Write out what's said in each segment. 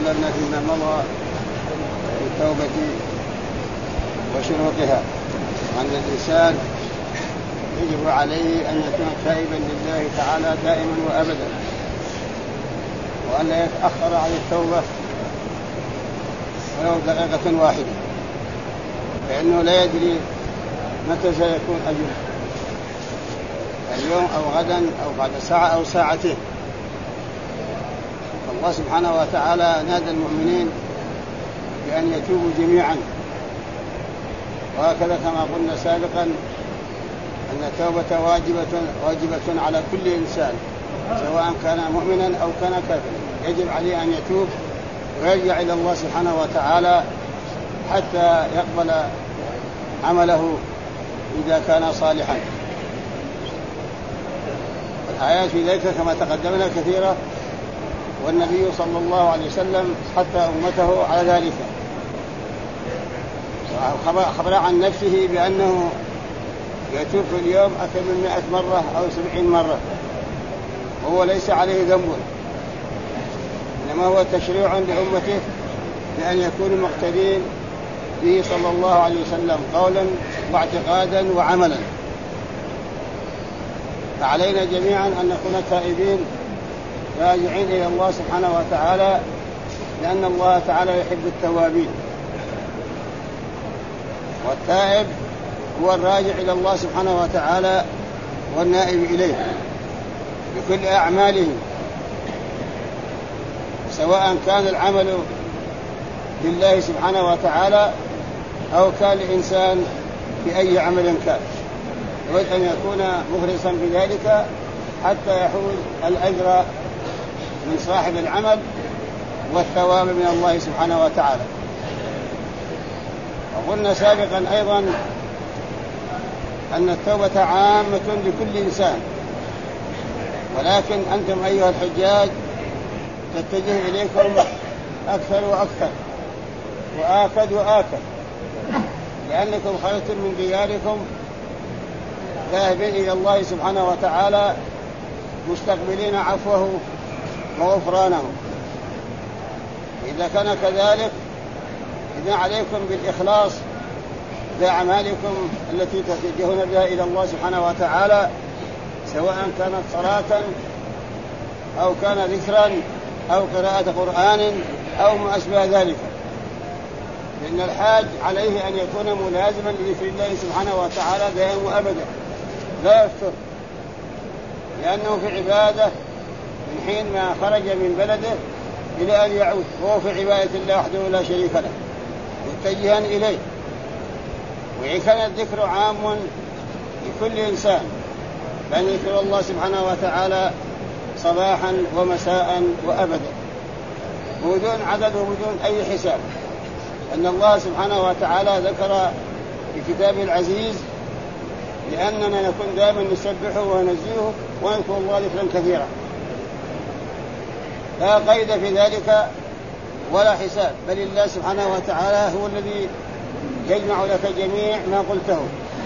تكلمنا فيما مضى في التوبة وشروطها، وأن الإنسان يجب عليه أن يكون تائبا لله تعالى دائما وأبدا، وأن لا يتأخر عن التوبة ولو دقيقة واحدة، لأنه لا يدري متى سيكون أجله، اليوم أو غدا أو بعد ساعة أو ساعتين. الله سبحانه وتعالى نادى المؤمنين بأن يتوبوا جميعا، وهكذا كما قلنا سابقا أن التوبة واجبة على كل إنسان سواء كان مؤمنا أو كان كافرا، يجب عليه أن يتوب ويرجع إلى الله سبحانه وتعالى حتى يقبل عمله إذا كان صالحا. الآيات في ذلك كما تقدمنا كثيرة، والنبي صلى الله عليه وسلم حتى أمته على ذلك، خبر عن نفسه بأنه يتوب في اليوم أكثر من 100 مرة أو 70 مرة، وهو ليس عليه ذنب، إنما هو تشريع لأمته بأن يكونوا مقتدين به صلى الله عليه وسلم قولا واعتقادا وعملا. فعلينا جميعا أن نكون تائبين راجعين إلى الله سبحانه وتعالى، لأن الله تعالى يحب التوابين، والتائب هو الراجع إلى الله سبحانه وتعالى والنائب إليه بكل أعماله، سواء كان العمل لله سبحانه وتعالى أو كان الإنسان بأي عمل كان، يريد أن يكون مخلصا بذلك حتى يحوز الأجر من صاحب العمل والثواب من الله سبحانه وتعالى. وقلنا سابقا أيضا أن التوبة عامة لكل إنسان، ولكن أنتم أيها الحجاج تتجه إليكم أكثر وأكثر وآكد وآكد، لأنكم خرجتم من دياركم ذاهبين إلى الله سبحانه وتعالى مستقبلين عفوه وغفرانه. إذا كان كذلك إذا عليكم بالإخلاص بأعمالكم التي تتجهون بها إلى الله سبحانه وتعالى، سواء كانت صلاة أو كان ذكرا أو قراءة قرآن أو ما أشبه ذلك، لأن الحاج عليه أن يكون ملازما لذكر الله سبحانه وتعالى دائما وأبدا لا يفتر، لأنه في عبادة من حين ما خرج من بلده إلى أن يعود، وهو في عبادة الله وحده لا شريك له متجها إليه. وإن كان الذكر عام لكل إنسان، فأن يذكر الله سبحانه وتعالى صباحا ومساء وأبدا بدون عدد وبدون أي حساب، أن الله سبحانه وتعالى ذكر في كتابه العزيز لأننا نكون دائما نسبحه ونزيه ونذكر الله ذكرا كثيرا، لا قيد في ذلك ولا حساب، بل الله سبحانه وتعالى هو الذي يجمع لك جميع ما قلته.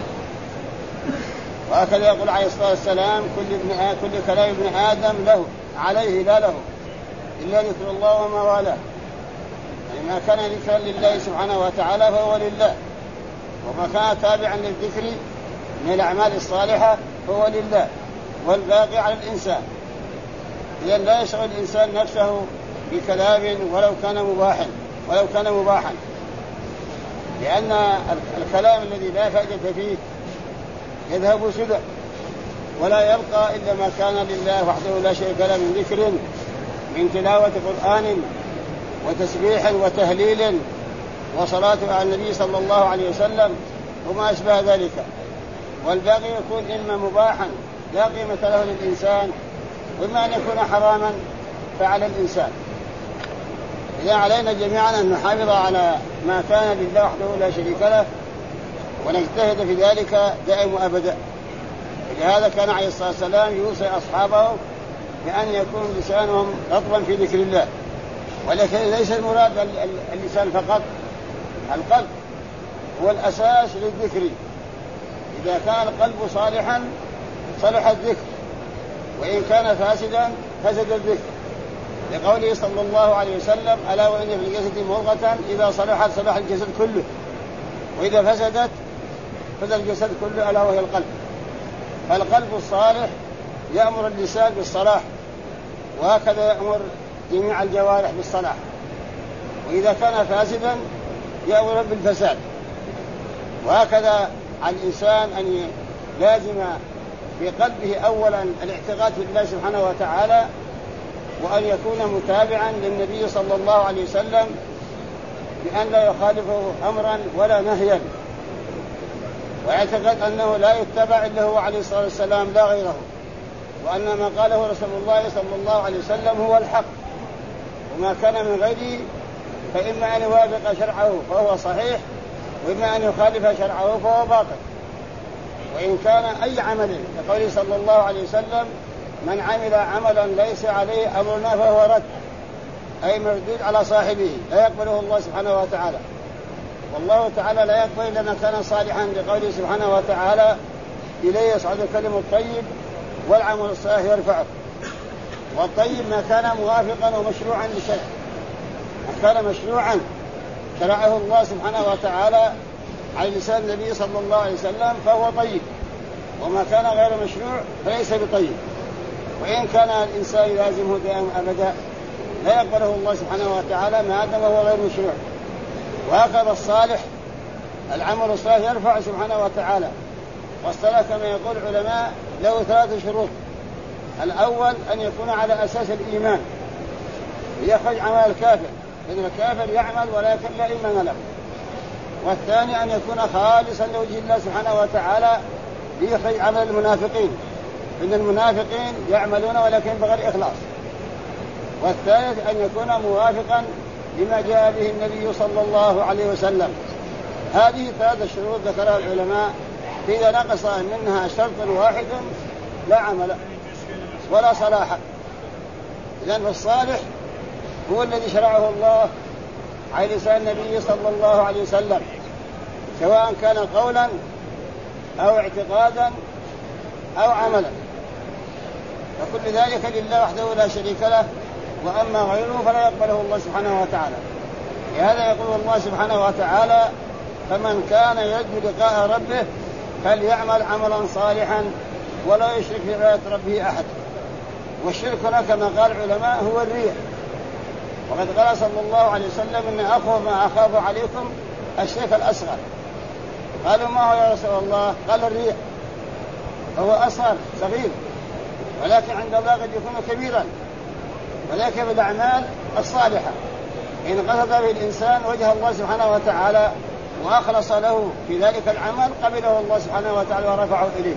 وهكذا يقول عليه الصلاة والسلام كل كلام ابن آدم له عليه لا له إلا ذكر الله وما والاه، يعني ما كان ذكرا لله سبحانه وتعالى فهو لله، وما كان تابعا للذكر من الأعمال الصالحة فهو لله، والباقي على الإنسان. إذن لا يشغل الإنسان نفسه بكلام ولو كان مباحا لأن الكلام الذي لا فائدة فيه يذهب سدى، ولا يبقى إلا ما كان لله وحده لا شريك له من ذكر، من تلاوة قرآن وتسبيح وتهليل وصلاة على النبي صلى الله عليه وسلم وما أشبه ذلك، والباقي يكون إما مباحا لا قيمة له للإنسان، وإما أن يكون حراما فعلى الإنسان. إذا علينا جميعا أن نحافظ على ما كان لله وحده لا شريك له، ونجتهد في ذلك دائم وأبدا. ولهذا كان عليه الصلاة والسلام يوصي أصحابه بأن يكون لسانهم رطبا في ذكر الله، ولكن ليس المراد اللسان فقط، القلب هو الأساس للذكر. إذا كان القلب صالحا صلح الذكر، وإن كان فاسدا فسد الذكر. لقوله صلى الله عليه وسلم: ألا وإن في الجسد مضغة إذا صلحت صلح الجسد كله وإذا فسدت فسد الجسد كله ألا وهي القلب. فالقلب الصالح يأمر اللسان بالصلاح، وهكذا يأمر جميع الجوارح بالصلاح، وإذا كان فاسدا يأمر بالفساد. وهكذا على الإنسان أن لازم في قلبه أولا الاعتقاد في الله سبحانه وتعالى، وأن يكون متابعا للنبي صلى الله عليه وسلم بأن لا يخالفه أمرا ولا نهيا، ويعتقد أنه لا يتبع إلا هو عليه الصلاة والسلام لا غيره، وأن ما قاله رسول الله صلى الله عليه وسلم هو الحق، وما كان من غيره فإما أن يوافق شرعه فهو صحيح، وإما أن يخالف شرعه فهو باطل. وإن كان أي عمل كقوله صلى الله عليه وسلم: من عمل عملا ليس عليه أمرنا فهو رد، أي مردود على صاحبه لا يقبله الله سبحانه وتعالى. والله تعالى لا يقبل إلا ما كان صالحا، لقوله سبحانه وتعالى: إليه يصعد الكلم الطيب والعمل الصالح يرفعه. والطيب ما كان موافقا ومشروعا لشيء، ما كان مشروعا شرعه الله سبحانه وتعالى على لسان النبي صلى الله عليه وسلم فهو طيب، وما كان غير مشروع فليس بطيب. وإن كان الإنسان يلازمه دائما أبدا لا يقبله الله سبحانه وتعالى ما دام هو غير مشروع. وهكذا الصالح العمل الصالح يرفع سبحانه وتعالى. والصلاة كما يقول العلماء له 3 شروط: الأول أن يكون على أساس الإيمان ليخرج عمل الكافر، لأن الكافر يعمل ولكن لا إيمان له. والثاني أن يكون خالصا لوجه الله سبحانه وتعالى ليخرج عمل المنافقين، إن المنافقين يعملون ولكن بغير إخلاص. والثالث أن يكون موافقا لما جاء به النبي صلى الله عليه وسلم. هذه 3 شروط ذكرها العلماء، إذا نقص منها شرط واحد لا عمل ولا صلاح. لأن الصالح هو الذي شرعه الله على لسان النبي صلى الله عليه وسلم، سواء كان قولا أو اعتقادا أو عملا، فكل ذلك لله وحده لا شريك له، وأما غيره فلا يقبله الله سبحانه وتعالى. لهذا يقول الله سبحانه وتعالى: فمن كان يرجو لقاء ربه فليعمل عملا صالحا ولا يشرك بعبادة ربه أحد. والشرك هنا كما قال العلماء هو الرياء. وقد قال صلى الله عليه وسلم: إن أخوف ما أخاف عليكم الشرك الأصغر. قالوا: ما هو يا رسول الله؟ قال: الرياء. هو أصغر صغير، ولكن عند الله قد يكون كبيرا، ولكن بالأعمال الصالحة إن قصد به الإنسان وجه الله سبحانه وتعالى وأخلص له في ذلك العمل قبله الله سبحانه وتعالى ورفعه إليه.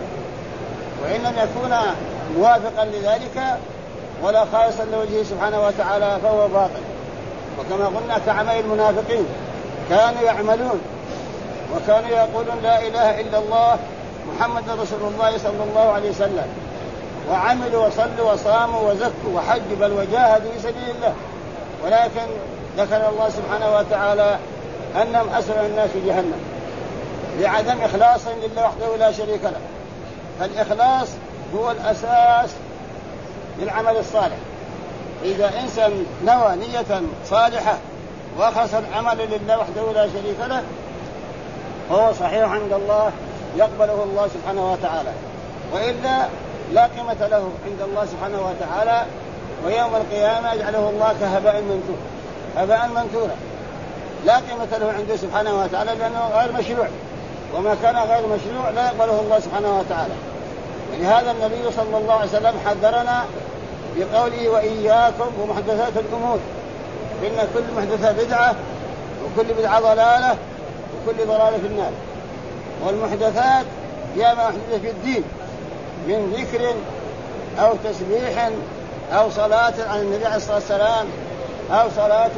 وإن لم يكون موافقا لذلك ولا خالصا لوجهه سبحانه وتعالى فهو باطل. وكما قلنا كعمل المنافقين، كانوا يعملون وكانوا يقولون: لا إله إلا الله محمد رسول الله صلى الله عليه وسلم، وعملوا وصلوا وصاموا وزكوا وحجوا بل وجاهدوا في سبيل الله، ولكن ذكر الله سبحانه وتعالى أنهم أسرع الناس في جهنم لعدم إخلاص لله وحده لا شريك له. فالإخلاص هو الأساس للعمل الصالح. إذا إنسان نوى نية صالحة وأخلص العمل لله وحده لا شريك له فهو صحيح عند الله يقبله الله سبحانه وتعالى، وإلا لا قيمة له عند الله سبحانه وتعالى، ويوم القيامة يجعله الله كهباء منثور، هباء منثورا لا قيمة له عنده سبحانه وتعالى، لأنه غير مشروع، وما كان غير مشروع لا يقبله الله سبحانه وتعالى. ولهذا النبي صلى الله عليه وسلم حذرنا بقوله: وإياكم ومحدثات الأمور، إن كل محدثة بدعة وكل بدعة ضلالة وكل ضلالة في النار. والمحدثات هي ما أحدث في الدين من ذكر أو تسبيح أو صلاة على النبي عليه الصلاة والسلام أو صلاة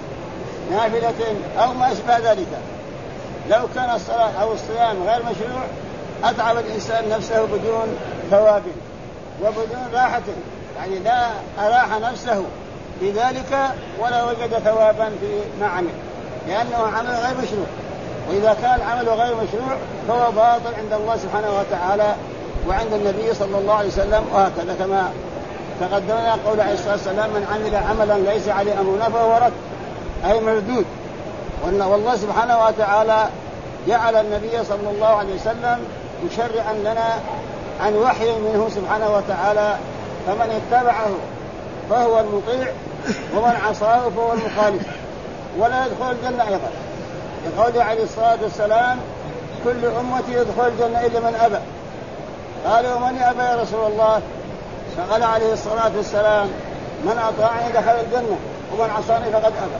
نافلة أو ما أشبه ذلك. لو كان الصلاة أو الصيام غير مشروع أتعب الإنسان نفسه بدون ثواب وبدون راحة، يعني لا أراح نفسه في ذلك ولا وجد ثوابا في ما عمل، لأنه عمل غير مشروع. وإذا كان العمل غير مشروع فهو باطل عند الله سبحانه وتعالى وعند النبي صلى الله عليه وسلم، وهكذا كما تقدم لنا قول عليه الصلاة والسلام من عمل عملا ليس عليه أمرنا فهو رد، أي مردود. والله سبحانه وتعالى جعل النبي صلى الله عليه وسلم مشرعا لنا عن وحي منه سبحانه وتعالى، فمن اتبعه فهو المطيع ومن عصاه فهو المخالف ولا يدخل الجنة أيضا، لقوله عليه الصلاة والسلام كل أمتي يدخل الجنة إلا من أبى. قالوا ومن أبى يا رسول الله؟ فقال عليه الصلاة والسلام من أطاعني دخل الجنة ومن عصاني فقد أبى.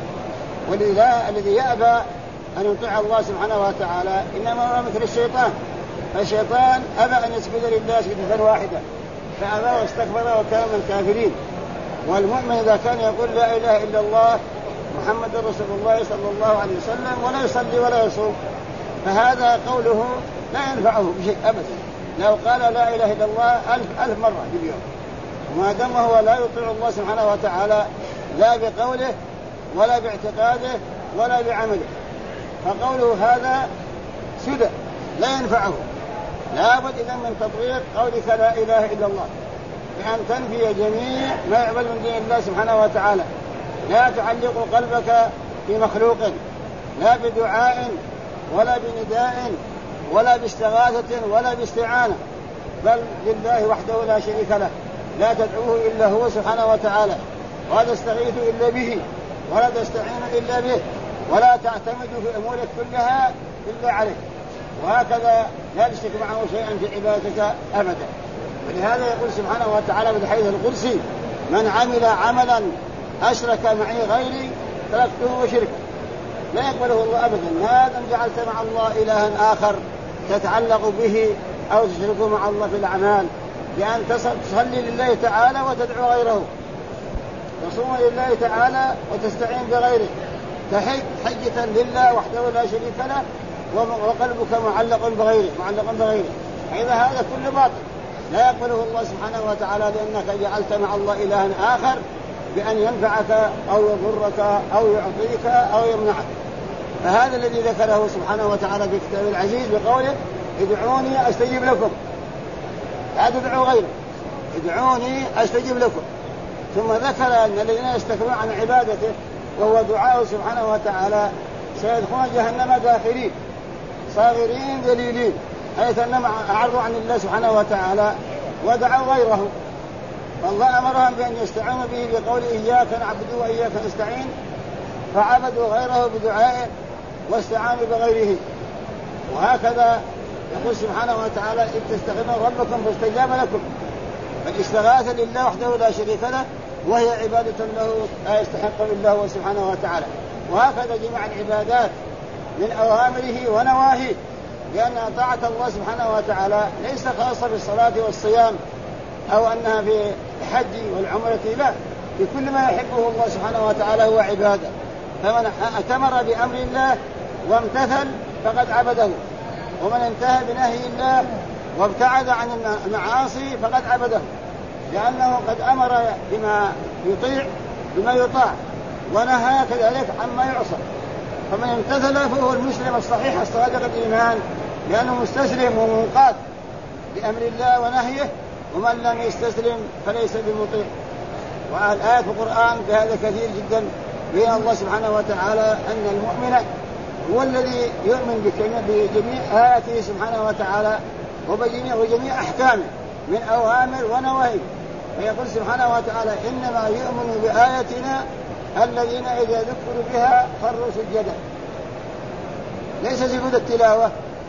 ولذا الذي يأبى أن يطيع الله سبحانه وتعالى إنما هو مثل الشيطان، فالشيطان أبى أن يسجد لله سجدة واحدة فأبى واستكبر وكان من الكافرين. والمؤمن إذا كان يقول لا إله إلا الله محمد رسول الله صلى الله عليه وسلم ولا يصلي ولا يصوم فهذا قوله لا ينفعه بشيء أبدا، لو قال لا إله إلا الله ألف مرة في اليوم، وما دام هو لا يطيع الله سبحانه وتعالى لا بقوله ولا باعتقاده ولا بعمله، فقوله هذا سدى لا ينفعه. لابد إذن من تطبيق قولك لا إله إلا الله بأن تنفي جميع ما يعبد من دين الله سبحانه وتعالى، لا تعلق قلبك بمخلوق لا بدعاء ولا بنداء ولا باستغاثة ولا باستعانة، بل لله وحده لا شريك له، لا تدعوه إلا هو سبحانه وتعالى، ولا تستغيث إلا به ولا تستعين إلا به، ولا تعتمد في أمورك كلها إلا عليه، وهكذا لا تشرك معه شيئا في عبادتك أبدا. ولهذا يقول سبحانه وتعالى بالحديث القدسي من عمل عملا أشرك معي غيري تركته وشركه، لا يقبله الله أبدا ما دام جعلت مع الله إلها آخر تتعلق به أو تشركه مع الله في الأعمال، بأن تصلي لله تعالى وتدعو غيره، تصوم لله تعالى وتستعين بغيره، تحج حجة لله وحده لا شريك له وقلبك معلق بغيره فإذا هذا كله باطل لا يقبله الله سبحانه وتعالى، لأنك جعلت مع الله إلها آخر بأن ينفعك أو يضرك أو يعطيك أو يمنعك. فهذا الذي ذكره سبحانه وتعالى في كتابه العزيز بقوله ادعوني أستجيب لكم، لا تدعوا غيره، ادعوني أستجيب لكم. ثم ذكر أن الذين يستكبرون عن عبادته وهو دعاءه سبحانه وتعالى سيدخلون جهنم داخرين صاغرين ذليلين، حيث أنهم أعرضوا عن الله سبحانه وتعالى ودعوا غيره، فالله أمرهم بأن يستعينوا به بقول إياك نعبد وإياك نستعين، فعبدوا غيره بدعائه واستعانوا بغيره. وهكذا يقول سبحانه وتعالى إذ تستغيثون ربكم فاستجاب لكم، فالاستغاثة لله وحده لا شريك له وهي عبادة له لا يستحق إلا سبحانه وتعالى. وهكذا جميع العبادات من أوامره ونواهيه، لأن طاعة الله سبحانه وتعالى ليس خاصة بالصلاة والصيام أو أنها في الحج والعمرة، لا، في كل ما يحبه الله سبحانه وتعالى هو عبادة. فمن أتمر بأمر الله وامتثل فقد عبده، ومن انتهى بنهي الله وابتعد عن المعاصي فقد عبده، لأنه قد أمر بما يطيع بما يطاع ونهى كذلك عما يعصى. فمن امتثل فهو المسلم الصحيح الصادق الإيمان، لأنه مستسلم ومنقاد بأمر الله ونهيه، ومن لم يستسلم فليس بمطيع. والآيات في القرآن بهذا كثير جدا، بين الله سبحانه وتعالى أن المؤمن هو الذي يؤمن بجميع آياته سبحانه وتعالى وجميع أحكامه من أوامر ونواهي. فيقول سبحانه وتعالى إنما يؤمن بآياتنا الذين إذا ذكروا بها خروا سجدا. ليس سجود التلاوة،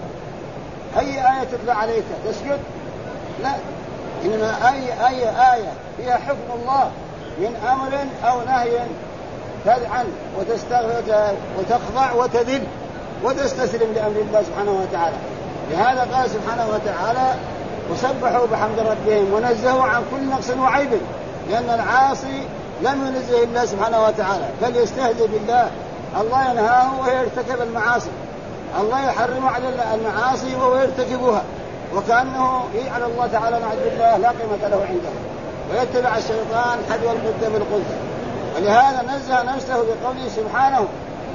أي آية تتلى عليك تسجد؟ لا، إنما أي آية فيها حكم الله من أمر أو نهي تذعن وتستغفر وتخضع وتذل وتستسلم لأمر الله سبحانه وتعالى. لهذا قال سبحانه وتعالى وسبحوا بحمد ربهم ونزهوا عن كل نقص وعيب، لأن العاصي لم ينزه الله سبحانه وتعالى بل يستهزئ بالله. الله ينهاه وهو يرتكب المعاصي، الله يحرم على المعاصي وهو يرتكبها، وكأنه يجعل الله تعالى نعوذ بالله لا قيمة له عنده، ويتبع الشيطان حذو القدة بالقدة. ولهذا نزه نفسه بقوله سبحانه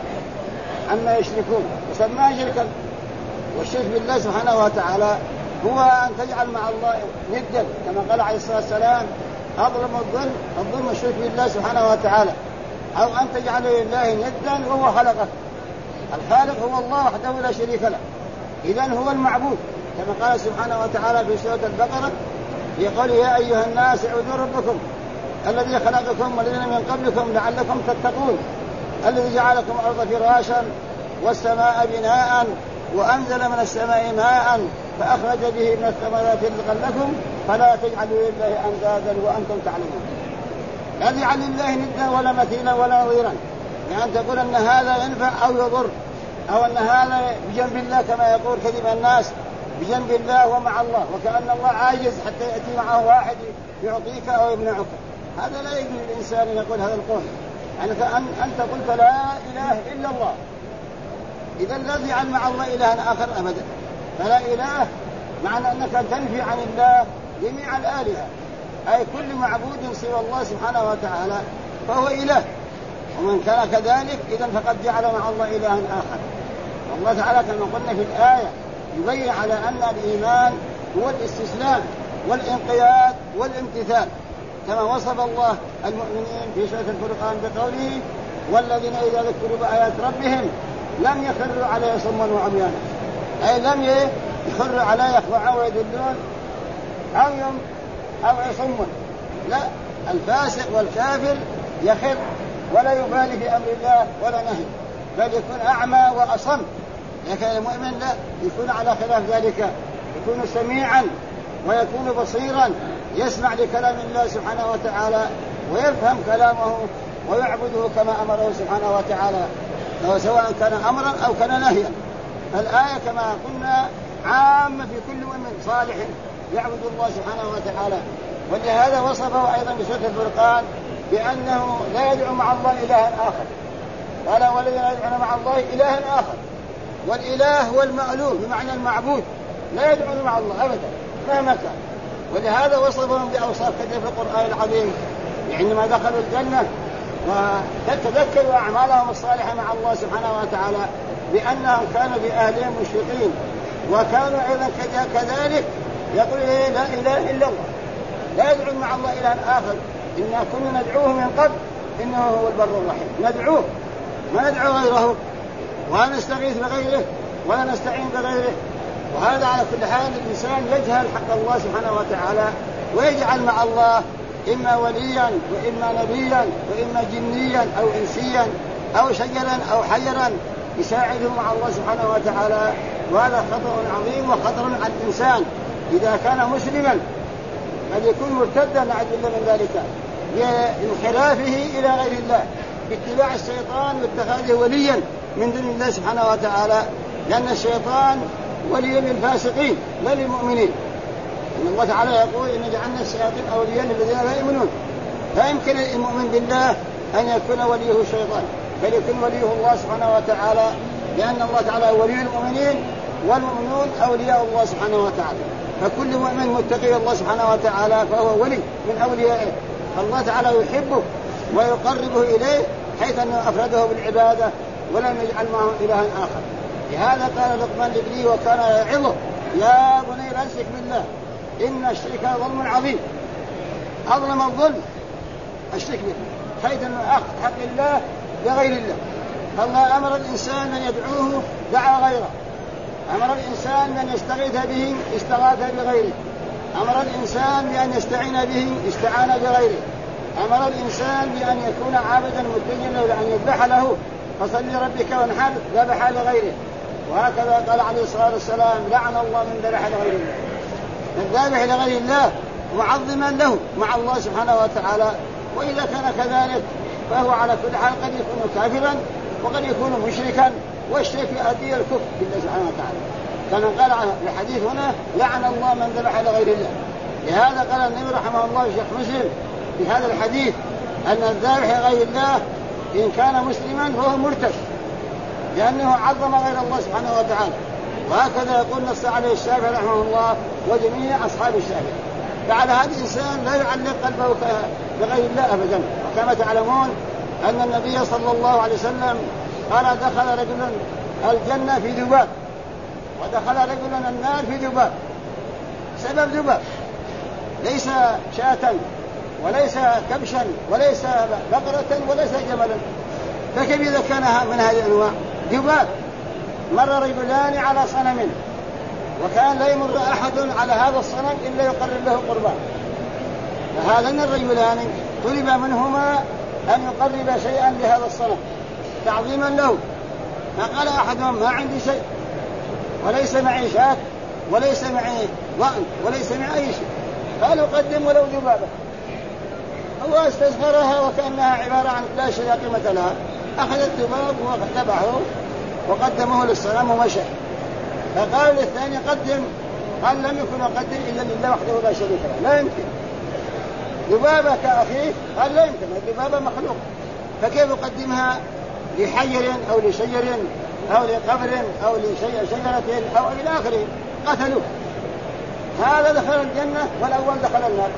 عما يشركون وسماه شركا. والشرك بالله سبحانه وتعالى هو أن تجعل مع الله ندا، كما قال عليه الصلاة والسلام أظلم الظلم الشرك بالله سبحانه وتعالى، أو أن تجعل لله ندا وهو خلقه. الخالق هو الله وحده لا شريك له، إذن هو المعبود، كما قال سبحانه وتعالى في سورة البقرة يقول يا أيها الناس اعبدوا ربكم الذي خلقكم والذين من قبلكم لعلكم تتقون، الذي جعلكم الأرض فراشا والسماء بناء وأنزل من السماء ماء فأخرج به من الثمرات رزقا لكم فلا تجعلوا لله أندادا وأنتم تعلمون. لا تجعل لله ندا ولا مثيلا ولا نظيرا، يعني تقول أن هذا ينفع أو يضر، أو أن هذا بجنب الله كما يقول كثير من الناس بجنب الله ومع الله، وكأن الله عاجز حتى يأتي معه واحد يعطيك أو يمنعك. هذا لا يجوز للإنسان أن يقول هذا القول، يعني أنت قلت لا إله إلا الله، إذا لا تجعل مع الله إلها آخر أبدا. فلا إله معنى أنك تنفي عن الله جميع الآلهة، أي كل معبود سوى الله سبحانه وتعالى فهو إله، ومن كان كذلك إذن فقد جعل مع الله إلها آخر. والله تعالى كما قلنا في الآية يبين على أن الإيمان هو الاستسلام والانقياد والامتثال، كما وصف الله المؤمنين في سورة الفرقان بقوله والذين إذا ذكروا بآيات ربهم لم يخروا عليها صما وعميانا، أي لم يخروا عليها يخضعون ويذلون أو يصمون. لا، الفاسق والكافر يخر ولا يبالي بأمر الله ولا نهي، بل يكون أعمى وأصم. لكن المؤمن لا، يكون على خلاف ذلك، يكون سميعا ويكون بصيرا، يسمع لكلام الله سبحانه وتعالى ويفهم كلامه ويعبده كما أمره سبحانه وتعالى، سواء كان أمرا أو كان نهيا. الآية كما قلنا عامة في كل مؤمن صالح يعبد الله سبحانه وتعالى، ولهذا وصفه أيضا بسورة الفرقان بأنه لا يدعو مع الله إلها آخر، قال والذين يدعون مع الله إلها آخر، والإله هو المألوه بمعنى المعبود، لا يدعون مع الله أبدا مهما كان. ولهذا وصفهم بأوصاف كثيرة في القرآن العظيم، عندما دخلوا الجنة وتذكروا أعمالهم الصالحة مع الله سبحانه وتعالى بأنهم كانوا بأهلهم مشركين، وكانوا أيضا كذلك يقول لا إله إلا الله، لا يدعون مع الله إلها آخر، إنا كنا ندعوه من قبل إنه هو البر الرحيم، ندعوه ما ندعو غيره، ولا نستغيث بغيره ولا نستعين بغيره. وهذا على كل حال الإنسان يجهل حق الله سبحانه وتعالى ويجعل مع الله إما وليا وإما نبيا وإما جنيا أو إنسيا أو شجرا أو حجرا يساعده مع الله سبحانه وتعالى. وهذا خطأ عظيم وخطر على الإنسان إذا كان مسلما، قد يكون مرتدا نعوذ بالله من ذلك بانحرافه إلى غير الله باتباع الشيطان واتخاذه وليا من دون الله سبحانه وتعالى، لأن الشيطان ولي للفاسقين لا للمؤمنين. إن الله تعالى يقول إن جعلنا الشياطين أولياء للذين لا يؤمنون، لا يمكن المؤمن بالله أن يكون وليه الشيطان، بل يكون وليه الله سبحانه وتعالى، لأن الله تعالى ولي المؤمنين والمؤمنون أولياء الله سبحانه وتعالى. فكل مؤمن متقي الله سبحانه وتعالى فهو ولي من أوليائه، الله تعالى يحبه ويقربه إليه حيث أنه أفرده بالعبادة ولم يجعل معه إلها آخر. لهذا قال لقمان لابنه وكان يعظه يا بني لا تشرك بالله إن الشرك ظلم عظيم. أظلم الظلم الشرك بالله، حيث أنه أخذ حق الله بغير الله. فالله أمر الإنسان أن يدعوه دعا غيره، أمر الإنسان أن يستغيث به استغاث بغيره، أمر الإنسان بأن يستعين به استعان بغيره، أمر الإنسان بأن يكون عابدا متجنا لأن يذبح له فصل لربك وانحر ذبح لغيره. وهكذا قال عليه الصلاة والسلام لعن الله من ذبح لغير الله، الذابح لغير الله معظما له مع الله سبحانه وتعالى. وإذا كان كذلك فهو على كل حال قد يكون كافرا وقد يكون مشركا، والشرك يؤدي الكفر بالله سبحانه وتعالى. كما قال الحديث هنا لعن الله من ذبح لغير الله. لهذا قال النبي رحمه الله الشيخ مسلم في هذا الحديث أن الذابح لغير الله إن كان مسلما فهو مرتد، لأنه عظم غير الله سبحانه وتعالى. وهكذا يقول نص عليه الشافعي رحمه الله وجميع أصحاب الشافعي. فعلى هذا الإنسان لا يعلق قلبه بغير الله أبدا. وكما تعلمون أن النبي صلى الله عليه وسلم قال دخل رجل الجنة في ذباب ودخل رجل النار في ذباب. سبب ذباب ليس شاة وليس كبشا وليس بقرة وليس جملا، فكيف إذا كان من هذه الأنواع؟ ذباب. مر رجلان على صنم، وكان لا يمر أحد على هذا الصنم إلا يقرب له قربان، فهذان الرجلان طلب منهما أن يقرب شيئا لهذا الصنم تعظيما له، فقال أحدهم: ما عندي شيء، وليس معي شاة وليس معي ضأن وليس معي أي شيء. قالوا: قدم ولو ذبابة. هو استصغرها وكأنها عبارة عن لا شيء قيمة لها، أخذ الذباب وذبحه وقدمه للصنم ومشى. فقال للثاني: قدم. قال: لم يكن أقدم إلا لله وحده لا شريك له، لا يمكن. ذبابة كأخيه؟ قال: لا يمكن، الذبابة مخلوق، فكيف أقدمها لحجر أو لشجر أو لقبر أو لشجرة أو إلى آخره؟ قتلوه. هذا دخل الجنة والأول دخل النار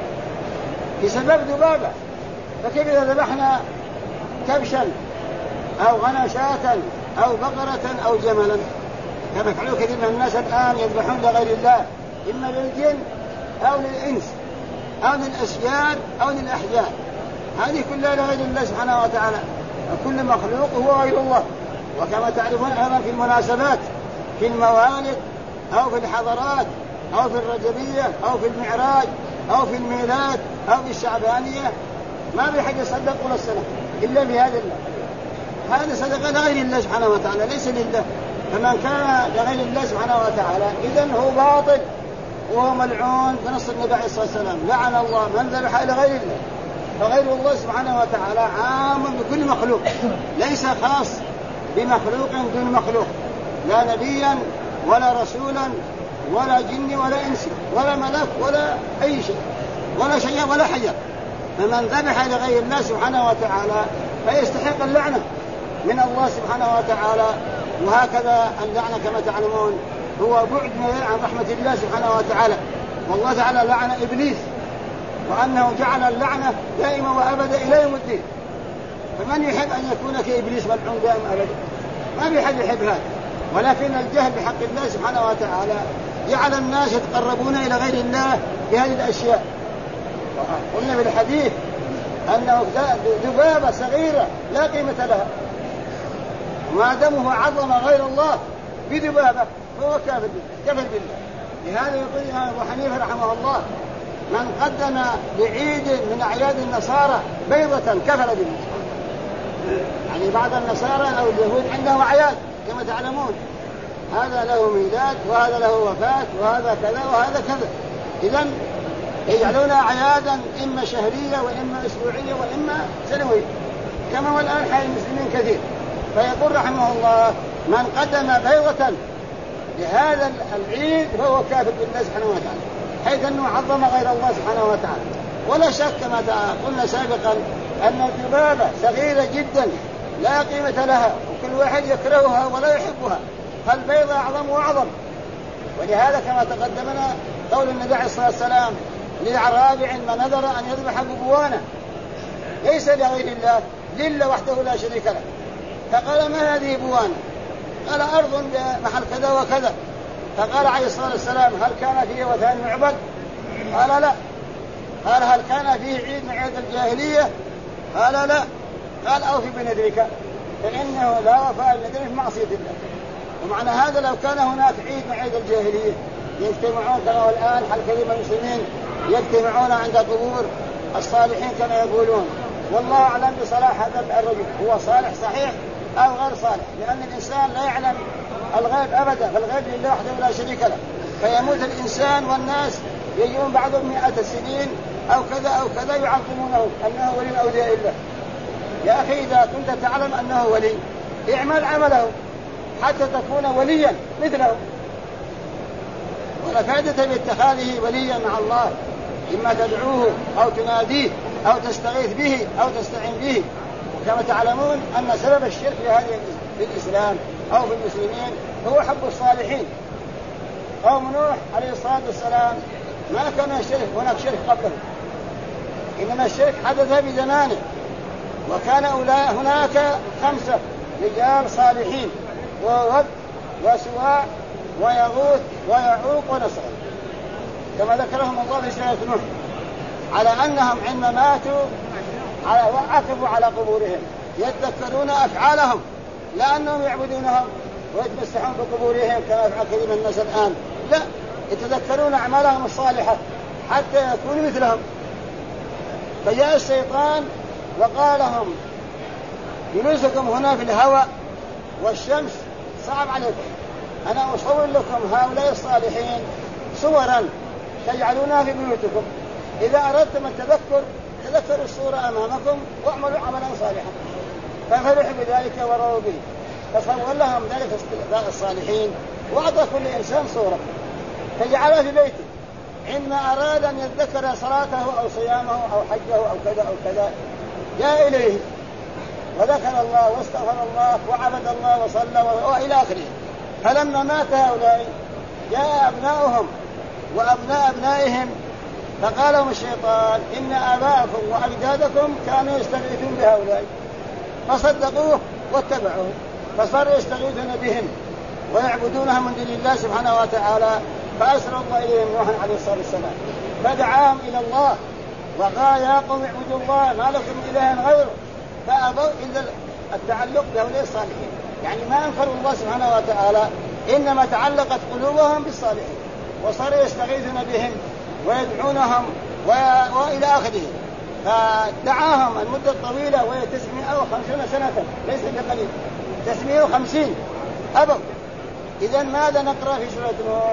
بسبب ذبابة. فكيف إذا ذبحنا كبشا أو غنشاة أو بقرة أو جملا، كما يفعلوا كثير من الناس الآن، يذبحون لغير الله، إما للجن أو للإنس أو للأشجار أو للأحجار، هذه كلها لغير الله سبحانه وتعالى. وكل مخلوق هو غير الله. وكما تعرفون أيضا في المناسبات، في الموالد أو في الحضارات أو في الرجبية أو في المعراج أو في الميلاد أو في الشعبانية، ما بحد يصدق ولا السنة إلا بهذا الله. هذا صدقة لغير الله سبحانه وتعالى، ليس لله. فمن كان لغير الله سبحانه وتعالى إذن هو باطل وهو ملعون بنص النبي عليه الصلاة والسلام: لعن الله من ذبح إلى غير الله. فغير الله سبحانه وتعالى عام بكل مخلوق، ليس خاص بمخلوق دون مخلوق، لا نبيا ولا رسولا ولا جن ولا إنس ولا ملك ولا أي شيء ولا شيء ولا حجر. فمن ذبح لغير الله سبحانه وتعالى فيستحق اللعنة من الله سبحانه وتعالى. وهكذا اللعنة كما تعلمون هو بعد عن رحمة الله سبحانه وتعالى. والله تعالى لعن إبليس، وأنه جعل اللعنة دائما وأبدا إلى يوم الدين. فمن يحب أن يكون كإبليس ملعون دائما أبدا؟ ما بيحد يحب هذا. ولكن الجهل بحق الله سبحانه وتعالى جعل الناس يتقربون إلى غير الله بهذه الأشياء. قلنا في الحديث أنه ذبابة صغيرة لا قيمة لها، ما دامه عظم غير الله بذبابة فهو كافر بالله. لهذا يقول أبو حنيفة رحمه الله: من قدم بعيد من أعياد النصارى بيضة كفر بالله. يعني بعض النصارى أو اليهود عندهم أعياد كما تعلمون، هذا له ميلاد وهذا له وفاة وهذا كذا وهذا كذا. إذن يجعلون أعيادا إما شهرية وإما أسبوعية وإما سنوية، كما هو الآن حال المسلمين كثير. فيقول رحمه الله: من قدم بيضة لهذا العيد فهو كافر بالله سبحانه وتعالى، حيث أنه عظم غير الله سبحانه وتعالى. ولا شك كما قلنا سابقا أن الذبابة صغيرة جدا لا قيمة لها، وكل واحد يكرهها ولا يحبها، فالبيضة أعظم وأعظم. ولهذا كما تقدمنا قول النبي عليه الصلاة والسلام لأعرابي عندما نذر أن يذبح ببوانة ليس لغير الله، لله وحده لا شريك له. فقال: ما هذه بوانة؟ قال: أرض بمحل كذا وكذا. فقال عليه الصلاة والسلام: هل كان فيه وثن يعبد؟ قال: لا. قال: هل كان فيه عيد من عيد الجاهلية؟ قال: لا. قال: أوفي بنذرك فإنه لا وفاء النذر في معصية الله. ومعنى هذا لو كان هناك عيد من عيد الجاهلية يجتمعون كما الآن حال كثير من المسلمين يجتمعون عند قبور الصالحين كما يقولون، والله أعلم بصلاح هذا الرجل، هو صالح صحيح أو غير صالح، لأن الإنسان لا يعلم الغيب أبدا، فالغيب لله وحده لا شريك له. فيموت الإنسان والناس يجون بعضهم 100 سنين أو كذا أو كذا يعظمونه أنه ولي أولياء الله. يا أخي إذا كنت تعلم أنه ولي اعمل عمله حتى تكون وليا مثله، ولا فائدة باتخاذه وليا مع الله، إما تدعوه أو تناديه أو تستغيث به أو تستعين به. وكما تعلمون أن سبب الشرك في الإسلام أو في المسلمين هو حب الصالحين. قوم نوح عليه الصلاة والسلام ما كان هناك شرك قبله، إنما الشرك حدث بزمانه، وكان هناك 5 رجال صالحين: وود وسواع ويغوث ويعوق ونسر، كما ذكرهم الله في سورة نوح. على أنهم عندما ماتوا وعكفوا على قبورهم يتذكرون أفعالهم، لأنهم يعبدونهم ويتمسحون بقبورهم كما يفعل كثير من الناس الآن، لا، يتذكرون أعمالهم الصالحة حتى يكونوا مثلهم. فجاء الشيطان وقال لهم جلوسكم هنا في الهواء والشمس صعب عليكم، أنا أصور لكم هؤلاء الصالحين صورا تجعلونها في بيوتكم، إذا أردتم التذكر تذكروا الصورة أمامكم واعملوا عملا صالحا. ففرحوا بذلك ورأوا به، فصور لهم ذلك الصالحين وأعطى كل إنسان صورة فجعلها في بيته، عندما أراد أن يتذكر صلاته أو صيامه أو حجه أو كذا أو كذا جاء إليه وذكر الله واستغفر الله وعبد الله وصلى وإلى آخره. فلما مات هؤلاء جاء أبناؤهم وأبناء أبنائهم فقال لهم الشيطان إن آباءكم وأجدادكم كانوا يستغيثون بهؤلاء فصدقوه واتبعوه، فصاروا يستغيثون بهم ويعبدونها من دون الله سبحانه وتعالى. فأرسل الله إليهم نوحا عليه الصلاة والسلام فدعاهم إلى الله وقال يا قوم اعبدوا الله ما لكم إله غيره، فأبوا إلا التعلق بهؤلاء الصالحين، يعني ما أنكروا الله سبحانه وتعالى، إنما تعلقت قلوبهم بالصالحين وصاروا يستغيثون بهم ويدعونهم وإلى آخره. فدعاهم المدة الطويلة وهي 950 سنة ليس بقليل، 950 أبوا. إذن ماذا نقرأ في سورة نوح؟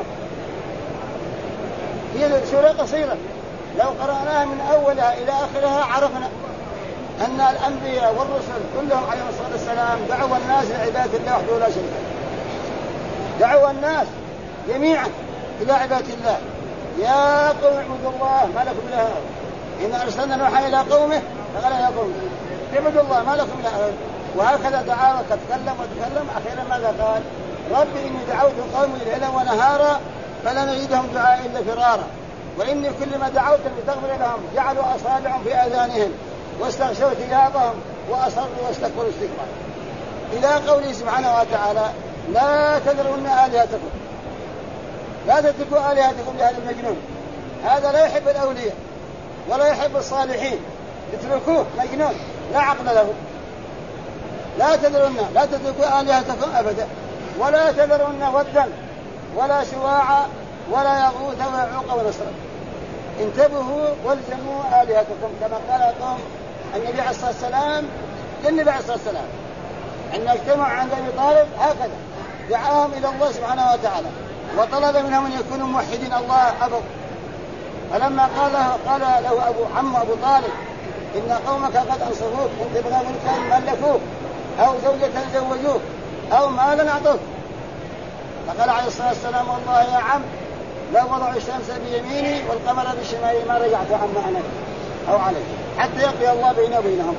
هي سورة قصيرة لو قرأناها من أولها إلى آخرها عرفنا أن الأنبياء والرسل كلهم عليهم الصلاة والسلام دعوا الناس لعبادة الله وحده لا شريك له، دعوا الناس جميعا إلى عبادة الله. يا قوم اعبدوا الله ما لكم إله غيره، إن أرسلنا نوحا إلى قومه فقال يا قوم اعبدوا الله ما لكم إله غيره. وهكذا دعا وتكلم وتكلم، أخيرا ماذا قال؟ رب إني دعوت قومي ليلا ونهارا فلم يزدهم دعاء إلا فرارا، وإني كلما دعوتهم لتغفر لهم جعلوا أصابعهم في آذانهم واستغشوا ثيابهم وأصروا واستكبروا استكبارا، إلى قوله سبحانه وتعالى لا تذرون آلهتكم، لا تتركوا آلهتكم لهذا المجنون، هذا لا يحب الأولياء ولا يحب الصالحين، اتركوه مجنون لا عقل له. لا تتركوا آلهتكم أبدا، ولا تذرون ودا ولا سواعا ولا يغوث ويعوق ونسرا، انتبهوا والزموا آلهتكم، كما قال قوم النبي عليه الصلاة والسلام للنبي عليه الصلاة والسلام أن اجتمعوا عند أبي طالب هكذا دعاهم إلى الله سبحانه وتعالى وطلب منهم أن يكونوا موحدين الله أبوا. فلما قال له أبو طالب إن قومك قد أنصروك إن تبغى ملكا ملكوك أو زوجة زوجوك أو مالا أعطوك، فقال عليه الصلاة والسلام والله يا عم لو وضعوا الشمس بيميني والقمر بشمالي ما رجعت عما أنا أو عليه حتى يقضي الله بيني وبينهم.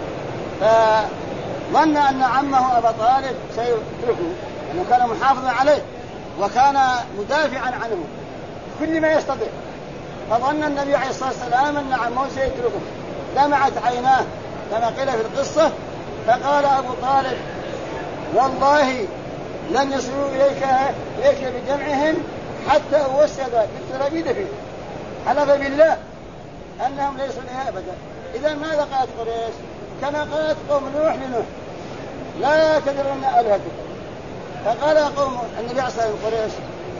فظن أن عمه أبا طالب سيتركه لأنه كان محافظا عليه وكان مدافعا عنه كل ما يستطيع، فظن النبي عليه الصلاة والسلام أن عمه سيتركه، دمعت عيناه كما قيل في القصة، فقال أبو طالب والله لن يصلوا إليك بجمعهم حتى أوسد بالترابيد فيه، حلف بالله أنهم لا يصلوا إليها أبدا. إذا ماذا قالت قريش؟ كما قالت قوم نوح لنوح لا تذرون آلهتكم. فقال قوم النبي عليه الصلاة والسلام قريش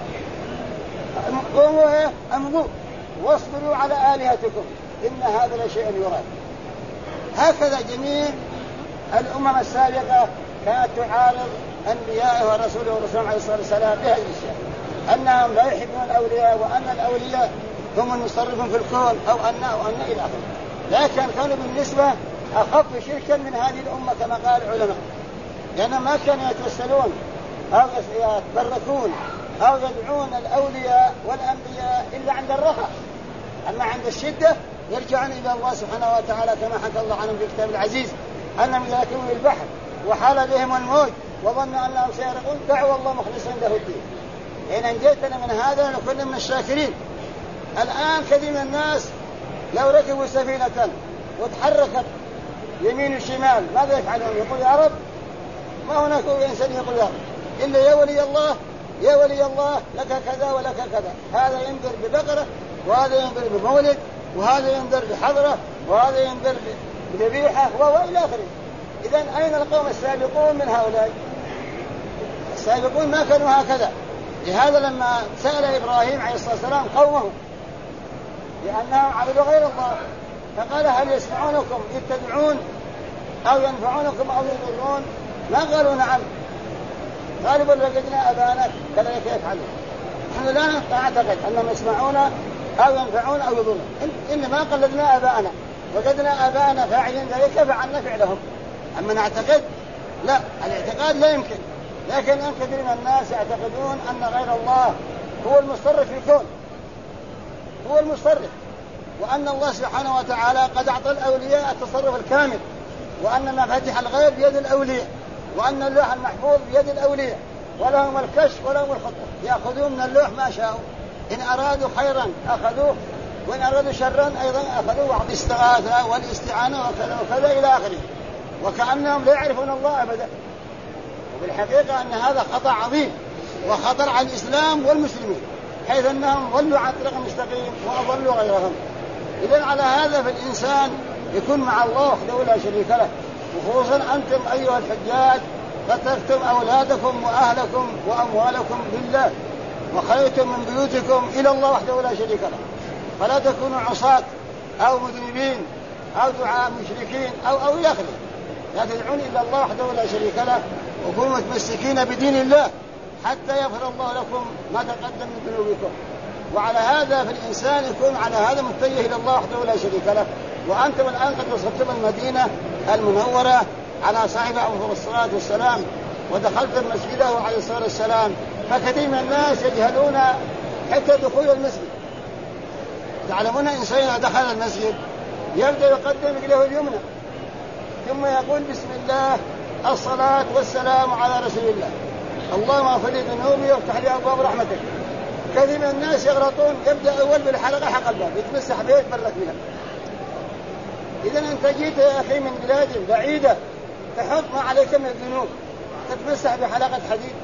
قوموا أمضوا واصبروا على آلهتكم إن هذا لشيء يراد. هكذا جميع الأمم السابقة كانت تعارض أنبياء ورسوله ورسولهم عليه الصلاة والسلام بهذه الأشياء، أنهم لا يحبون الأولياء وأن الأولياء هم المصرفون في الكون أو أن إلى آخره، لكن كانوا بالنسبة أخف شركا من هذه الأمة كما قال العلماء، لأنهم ما كانوا يتوسلون أو يتبركون أو يدعون الأولياء والأنبياء إلا عند الرخاء، أما عند الشدة يرجعون إلى الله سبحانه وتعالى كما حكى الله عنهم في كتاب العزيز أنهم إذا كانوا البحر وحال بهم الموج وظنوا أنهم سيغرقون دعوا الله مخلصين له الدين إن أنجيتنا من هذا لكنا من الشاكرين. الآن كثير من الناس لو ركبوا سفينة وتحركت يمين وشمال ماذا يفعلون؟ يقول يا رب، ما هناك إنسان يقول يا رب إلا يا ولي الله يا ولي الله لك كذا ولك كذا، هذا ينذر ببقرة وهذا ينذر بمولد وهذا ينذر بحضرة وهذا ينذر بذبيحة وإلى آخره. إذن أين القوم السابقون من هؤلاء؟ السابقون ما كانوا هكذا. لهذا لما سأل إبراهيم عليه الصلاة والسلام قومه لأنهم عبدوا غير الله فقال هل يسمعونكم إذ تدعون أو ينفعونكم أو يضرون؟ ما قالوا نعم، قالوا بل وجدنا آباءنا كذلك يفعلون. نحن لا نعتقد أنهم يسمعون أو ينفعون أو يضرون، إنما قلدنا آباءنا، وجدنا آباءنا فاعلين ذلك فعلنا فعلهم. أما نعتقد لا، الاعتقاد لا يمكن. لكن أن كثير من الناس يعتقدون أن غير الله هو المصرف في الكون، هو المصرف، وأن الله سبحانه وتعالى قد أعطى الأولياء التصرف الكامل، وأن مفاتيح الغيب بيد الأولياء، وأن اللوح المحفوظ بيد الأولياء، ولهم الكشف ولهم الخطة، يأخذون من اللوح ما شاءوا، إن أرادوا خيرا أخذوه وإن أرادوا شرا أيضا أخذوه، وعطي الاستغاثة والاستعانة وكذا وكذا إلى آخره، وكأنهم لا يعرفون الله أبدا. وبالحقيقة أن هذا خطأ عظيم وخطر على الإسلام والمسلمين، حيث أنهم ضلوا عن طريق المستقيم وأضلوا غيرهم. إذن على هذا فالإنسان يكون مع الله وحده لا شريك له، وخصوصا أنتم أيها الحجاج قد تركتم أولادكم وأهلكم وأموالكم لله وخرجتم من بيوتكم إلى الله وحده لا شريك له، فلا تكونوا عصاة أو مذنبين أو دعاء مشركين أو إلى آخره. لا تدعون إلا الله وحده لا شريك له، وكونوا متمسكين بدين الله حتى يغفر الله لكم ما تقدم من ذنوبكم. وعلى هذا فالإنسان يكون على هذا متجه إلى الله وحده لا شريك له. وأنتم الآن قد وصلتم المدينة المنورة على صاحبها أفضل الصلاة والسلام، ودخلتم مسجده عليه الصلاة والسلام، فكثير من الناس يجهلون حتى دخول المسجد. تعلمون إنسان إذا دخل المسجد يبدأ يقدم رجله اليمنى ثم يقول بسم الله الصلاة والسلام على رسول الله، اللهم اغفر لي ذنوبي وافتح لي أبواب رحمتك. كثير من الناس يغلطون، يبدأ أول بالحلقة حق الباب يتمسح بها يتبرك بها. إذا أنت جيت يا أخي من بلاد بعيدة تحط ما عليك من الذنوب تتمسح بحلقة حديد،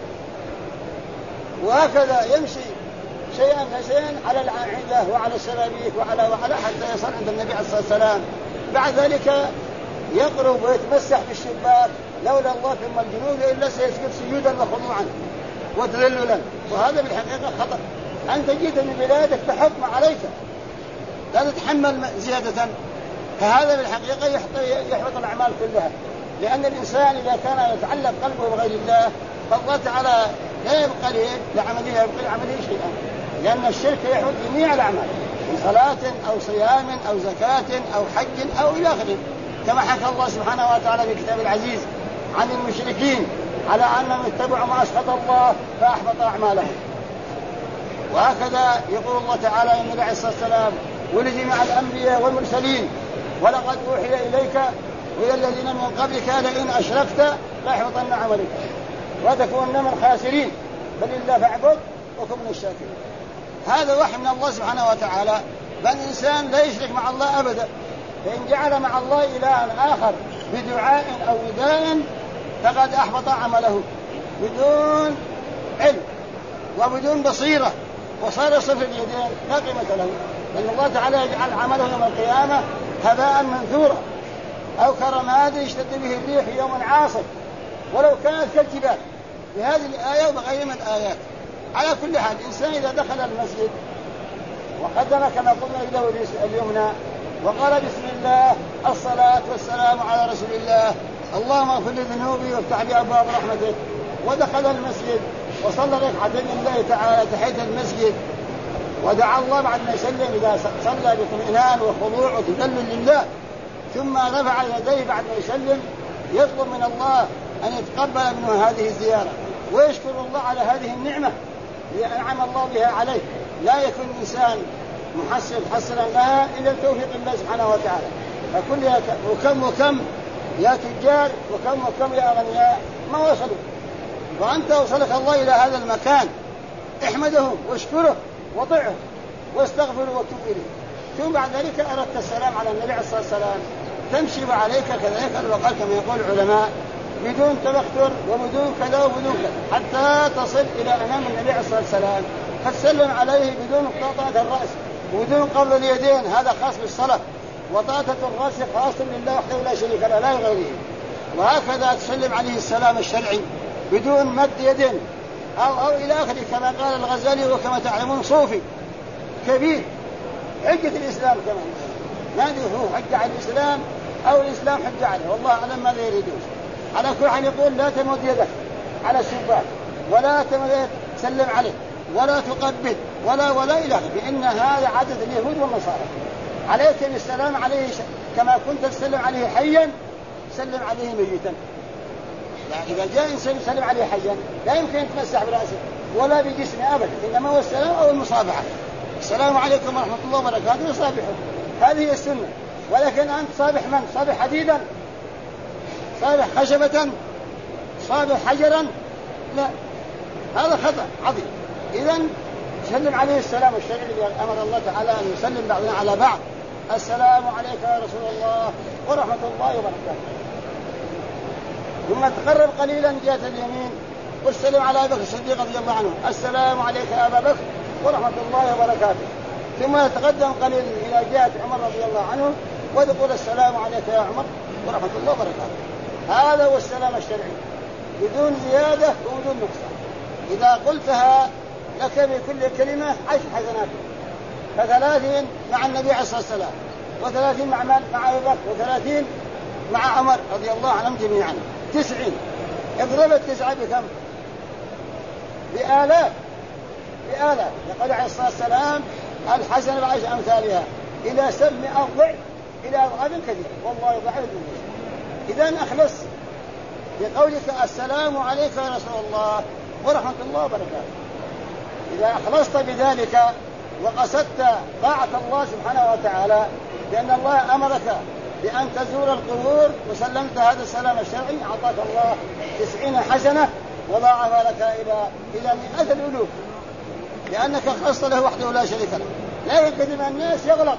وهكذا يمشي شيئا فشيئا على العائلة وعلى الشبابيك وعلى حتى يصل عند النبي عليه الصلاة والسلام. بعد ذلك يقرب ويتمسح بالشباك، لولا الله ثم الجنود إلا سيسجد سجودا وخضوعا وتذللا. وهذا بالحقيقة خطأ. أنت جيت من بلادك تحط ما عليك، لا تتحمل زيادة، فهذا بالحقيقة يحبط الأعمال كلها. لأن الإنسان إذا كان يتعلق قلبه بغير الله فالله تعالى لا يبقى لعمله شيئا، لأن الشرك يحبط جميع الأعمال من صلاة أو صيام أو زكاة أو حج أو إلى آخره، كما حكى الله سبحانه وتعالى في كتاب العزيز عن المشركين على أنهم اتبعوا ما أسخط الله فأحبط أعمالهم. وهكذا يقول الله تعالى إن النبي عليه الصلاة والسلام ولجميع الأنبياء والمرسلين ولقد أوحي إليك وإلى الذين من قبلك لئن أشركت ليحبطن عملك وتكونن من الخاسرين بل الله فاعبد وكن من الشاكرين. هذا وحي من الله سبحانه وتعالى، فالإنسان لا يشرك مع الله أبدا، فإن جعل مع الله إلها آخر بدعاء أو نداء فقد أحبط عمله بدون علم وبدون بصيرة وصار صفر اليدين لا قيمة له، لأن الله تعالى يجعل عمله يوم القيامة هباء منثورا أو كرماد يشتد به الريح في يوم عاصف ولو كانت كالجبال. بهذه الآية وبغير من الآيات. على كل حال الإنسان إذا دخل المسجد وقدم كما قلنا يده اليمنى وقال بسم الله الصلاة والسلام على رسول الله، اللهم اغفر لي ذنوبي وافتح لي أبواب رحمتك، ودخل المسجد وصلى ركعتين لله تعالى تحية المسجد، ودعا الله بعد ما يسلم إذا صلى باطمئنان وخضوع وتذلل لله، ثم رفع يديه بعد ما يسلم يطلب من الله أن يتقبل منه هذه الزيارة ويشكر الله على هذه النعمة لأنعم الله بها عليه. لا يكون إنسان محصلا لها إلا توفيق الله سبحانه وتعالى. فكل وكم يا تجار وكم يا أغنياء ما وصلوا، وأنت وصلك الله إلى هذا المكان احمده واشكره وطعه واستغفره وتوب إليه. ثم بعد ذلك أردت السلام على النبي عليه الصلاة والسلام تمشي وعليك كذلك الوقت كما يقول العلماء بدون تبختر وبدون كذا وبدون كذا حتى تصل إلى أمام النبي عليه الصلاة والسلام فتسلم عليه بدون مقاطعة الرأس ودون قبل اليدين هذا خاص بالصلاة، وطاطة الرأس خاص لله وحده لا شريك له لا غيره. وهكذا تسلم عليه السلام الشرعي بدون مد يدين أو إلى آخره، كما قال الغزالي وكما تعلمون صوفي كبير حجة الإسلام كمان، ما هو حجة على الإسلام أو الإسلام حجة عليه، والله أعلم ماذا يريدون. على كل حال يقول لا تمد يدك على الشباك ولا تسلم عليه ولا تقبل ولا إلى آخره، لأن هذا عادة اليهود والنصارى. عليك بالسلام عليه كما كنت تسلم عليه حيا سلم عليه ميتا. يعني إذا جاء إنسان يسلم عليه حيا لا يمكن يتمسح برأسه ولا بجسمه أبدا، إنما هو السلام أو المصافحة. السلام عليكم ورحمة الله وبركاته يصافحه، هذه هي السنة. ولكن أنت صابح من؟ صابح حديدا، صابح خشبة، صابح حجرا، لا، هذا خطأ عظيم. إذن سلم عليه السلام الشرعي الذي أمر الله تعالى أن يسلم بعضنا على بعض. السلام عليك يا رسول الله ورحمة الله وبركاته. ثم تقرب قليلا جهة اليمين والسلام على أبي بكر الصديق رضي الله عنه. السلام عليك يا أبا بكر ورحمة الله وبركاته. ثم يتقدم قليلا إلى جهة عمر رضي الله عنه وتقول السلام عليك يا عمر ورحمة الله وبركاته. هذا هو السلام الشرعي بدون زيادة وبدون نقصان. إذا قلتها لك بكل كلمة 10 حسنات، ف30 مع النبي عليه الصلاة والسلام، و30 مع أبي بكر، و30 مع عمر رضي الله عنهم جميعا، 90. اضرب التسعة بكم؟ بآلاف. يقول عليه الصلاة والسلام الحسنة بعشر أمثالها إلى 700 ضعف إلى أضعاف كثيرة، والله يضاعف من يشاء. إذن أخلص بقولك السلام عليك يا رسول الله ورحمة الله وبركاته. إذا أخلصت بذلك وقصدت طاعة الله سبحانه وتعالى، لأن الله أمرك بأن تزور القبور وسلمت هذا السلام الشرعي، أعطاك الله 90 حسنة وضاعف لك إلى 100 الألوف، لأنك أخلصت له وحده لا شريك له. لا يكذب من الناس يغلط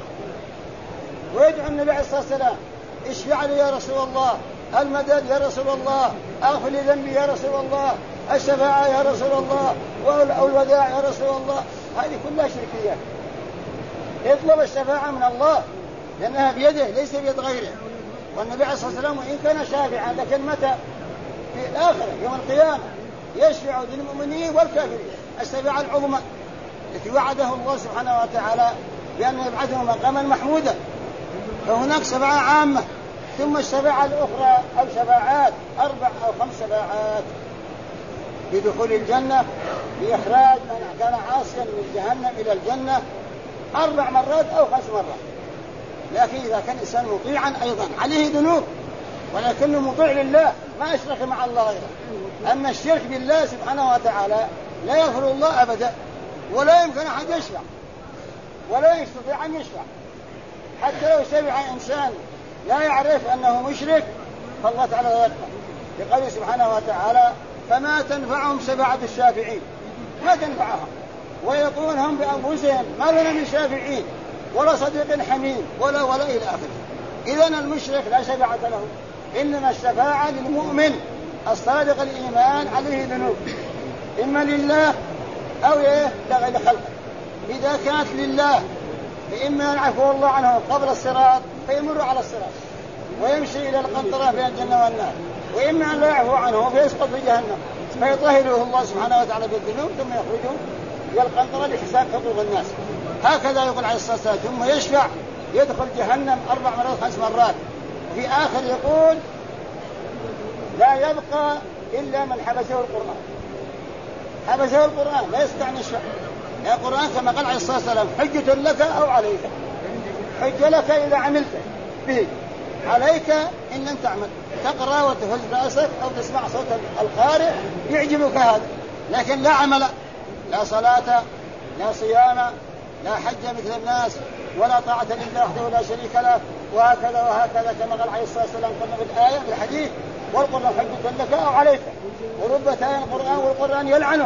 ويدعو النبي عليه الصلاة والسلام اشفع لي يا رسول الله، المدد يا رسول الله، اغفر لي ذنبي يا رسول الله، الشفاعة يا رسول الله، أو الوداع يا رسول الله. هذه كلها شركيات. اطلب الشفاعة من الله لأنها بيده ليس بيد غيره. والنبي عليه الصلاة والسلام وإن كان شافعا لكن متى؟ في الآخرة يوم القيامة يشفع للمؤمنين والكافرين الشفاعة العظمى التي وعده الله سبحانه وتعالى بأن يبعثه مقاما محمودا. فهناك شفاعة عامة، ثم الشفاعة الأخرى أو شفاعات 4 أو 5 شفاعات بدخول الجنة، بإخراج من كان عاصيا من جهنم إلى الجنة 4 مرات أو 5 مرات. لكن إذا كان إنسان مطيعا أيضا عليه ذنوب ولكنه مطيع لله ما أشرك مع الله غيره. أما الشرك بالله سبحانه وتعالى لا يغفر الله أبدا، ولا يمكن أحد يشفع ولا يستطيع أن يشفع. حتى لو شفع إنسان لا يعرف أنه مشرك فالله تعالى لا يقبل، لقوله سبحانه وتعالى فما تنفعهم شفاعة الشافعين، ما تنفعهم، ويقولون هم بأنفسهم ما لنا من شافعين ولا صديق حميم ولا إلى آخره. إذن المشرك لا شفاعة له، إنما الشفاعة للمؤمن الصادق الإيمان عليه ذنوب إما لله أو لغير خلقه. إذا كانت لله فإما يعفو الله عنه قبل الصراط فيمر على الصراط ويمشي إلى القنطرة بين الجنة والنار، وإما أن لا يعفو عنه فيسقط في جهنم فيطهره الله سبحانه وتعالى بالذنوب ثم يخرجه إلى القنطرة لحساب حقوق الناس. هكذا يقول عليه الصلاة والسلام ثم يشفع يدخل جهنم 4 مرات 5 مرات. في آخر يقول لا يبقى إلا من حبسه القرآن، حبسه القرآن لا يستطيع أن يشفع. القرآن كما قال عليه الصلاة والسلام حجة لك أو عليك، حجة لك إذا عملت به، عليك إن لم تعمل تقرأ وتهز رأسك أو تسمع صوت القارئ يعجبك هذا، لكن لا عمل، لا صلاة لا صيام لا حج مثل الناس ولا طاعة لله وحده لا شريك له، وهكذا كما قال عليه الصلاة والسلام قلنا بالآية بالحديث والقرآن حجة لك أو عليك. ورب تالي القرآن والقرآن يلعنه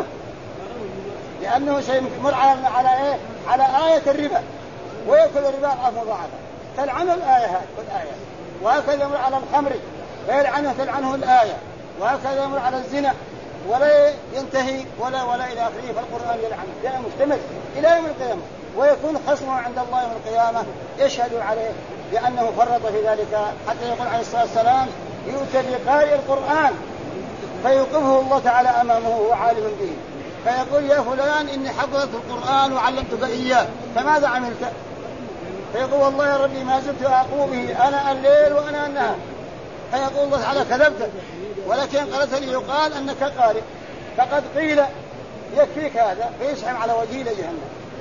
لأنه سيمر على آية الربا ويأكل الربا أضعاف مضاعفة، تلعنه الآية والآية. وهكذا يمر على الخمر تلعنه الآية، وهكذا يمر على الزنا ولا ينتهي ولا إلى آخره. فالقرآن يلعنه لأنه مستمر إلى يوم القيامة. ويكون خصمه عند الله يوم القيامة يشهد عليه لأنه فرط في ذلك، حتى يقول عليه الصلاة والسلام يؤتى بقارئ القرآن فيوقفه الله تعالى أمامه وهو عالم به، فيقول يا فلان إني حفظت القرآن وعلمتك إياه فماذا عملت؟ فيقول والله يا ربي ما زلت أقوم به أنا الليل وأنا النهار. فيقول الله تعالى كذبت، ولكن قالت لي يقال أنك قارئ، فقد قيل يكفيك هذا، فيسحب على وجهه إلى جهنم.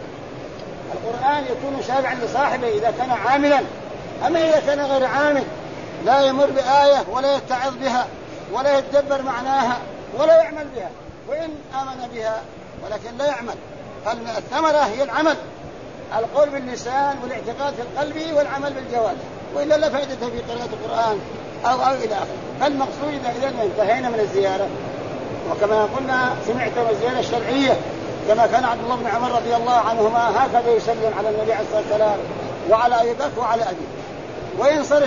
القرآن يكون شافعا لصاحبه إذا كان عاملا، أما إذا كان غير عامل لا يمر بآية ولا يتعظ بها ولا يتدبر معناها ولا يعمل بها، وإن آمن بها ولكن لا يعمل. فالثمرة هي العمل، القول باللسان والاعتقاد في القلب والعمل بالجوارح، وإلا لا فائدة في قراءة القرآن أو إلى آخره. فالمقصود إذا انتهينا من الزيارة، وكما قلنا سمعت الزيارة الشرعية كما كان عبد الله بن عمر رضي الله عنهما هكذا يسلم على النبي عليه الصلاة والسلام وعلى أبي بكر وعلى أبيه، وينصرف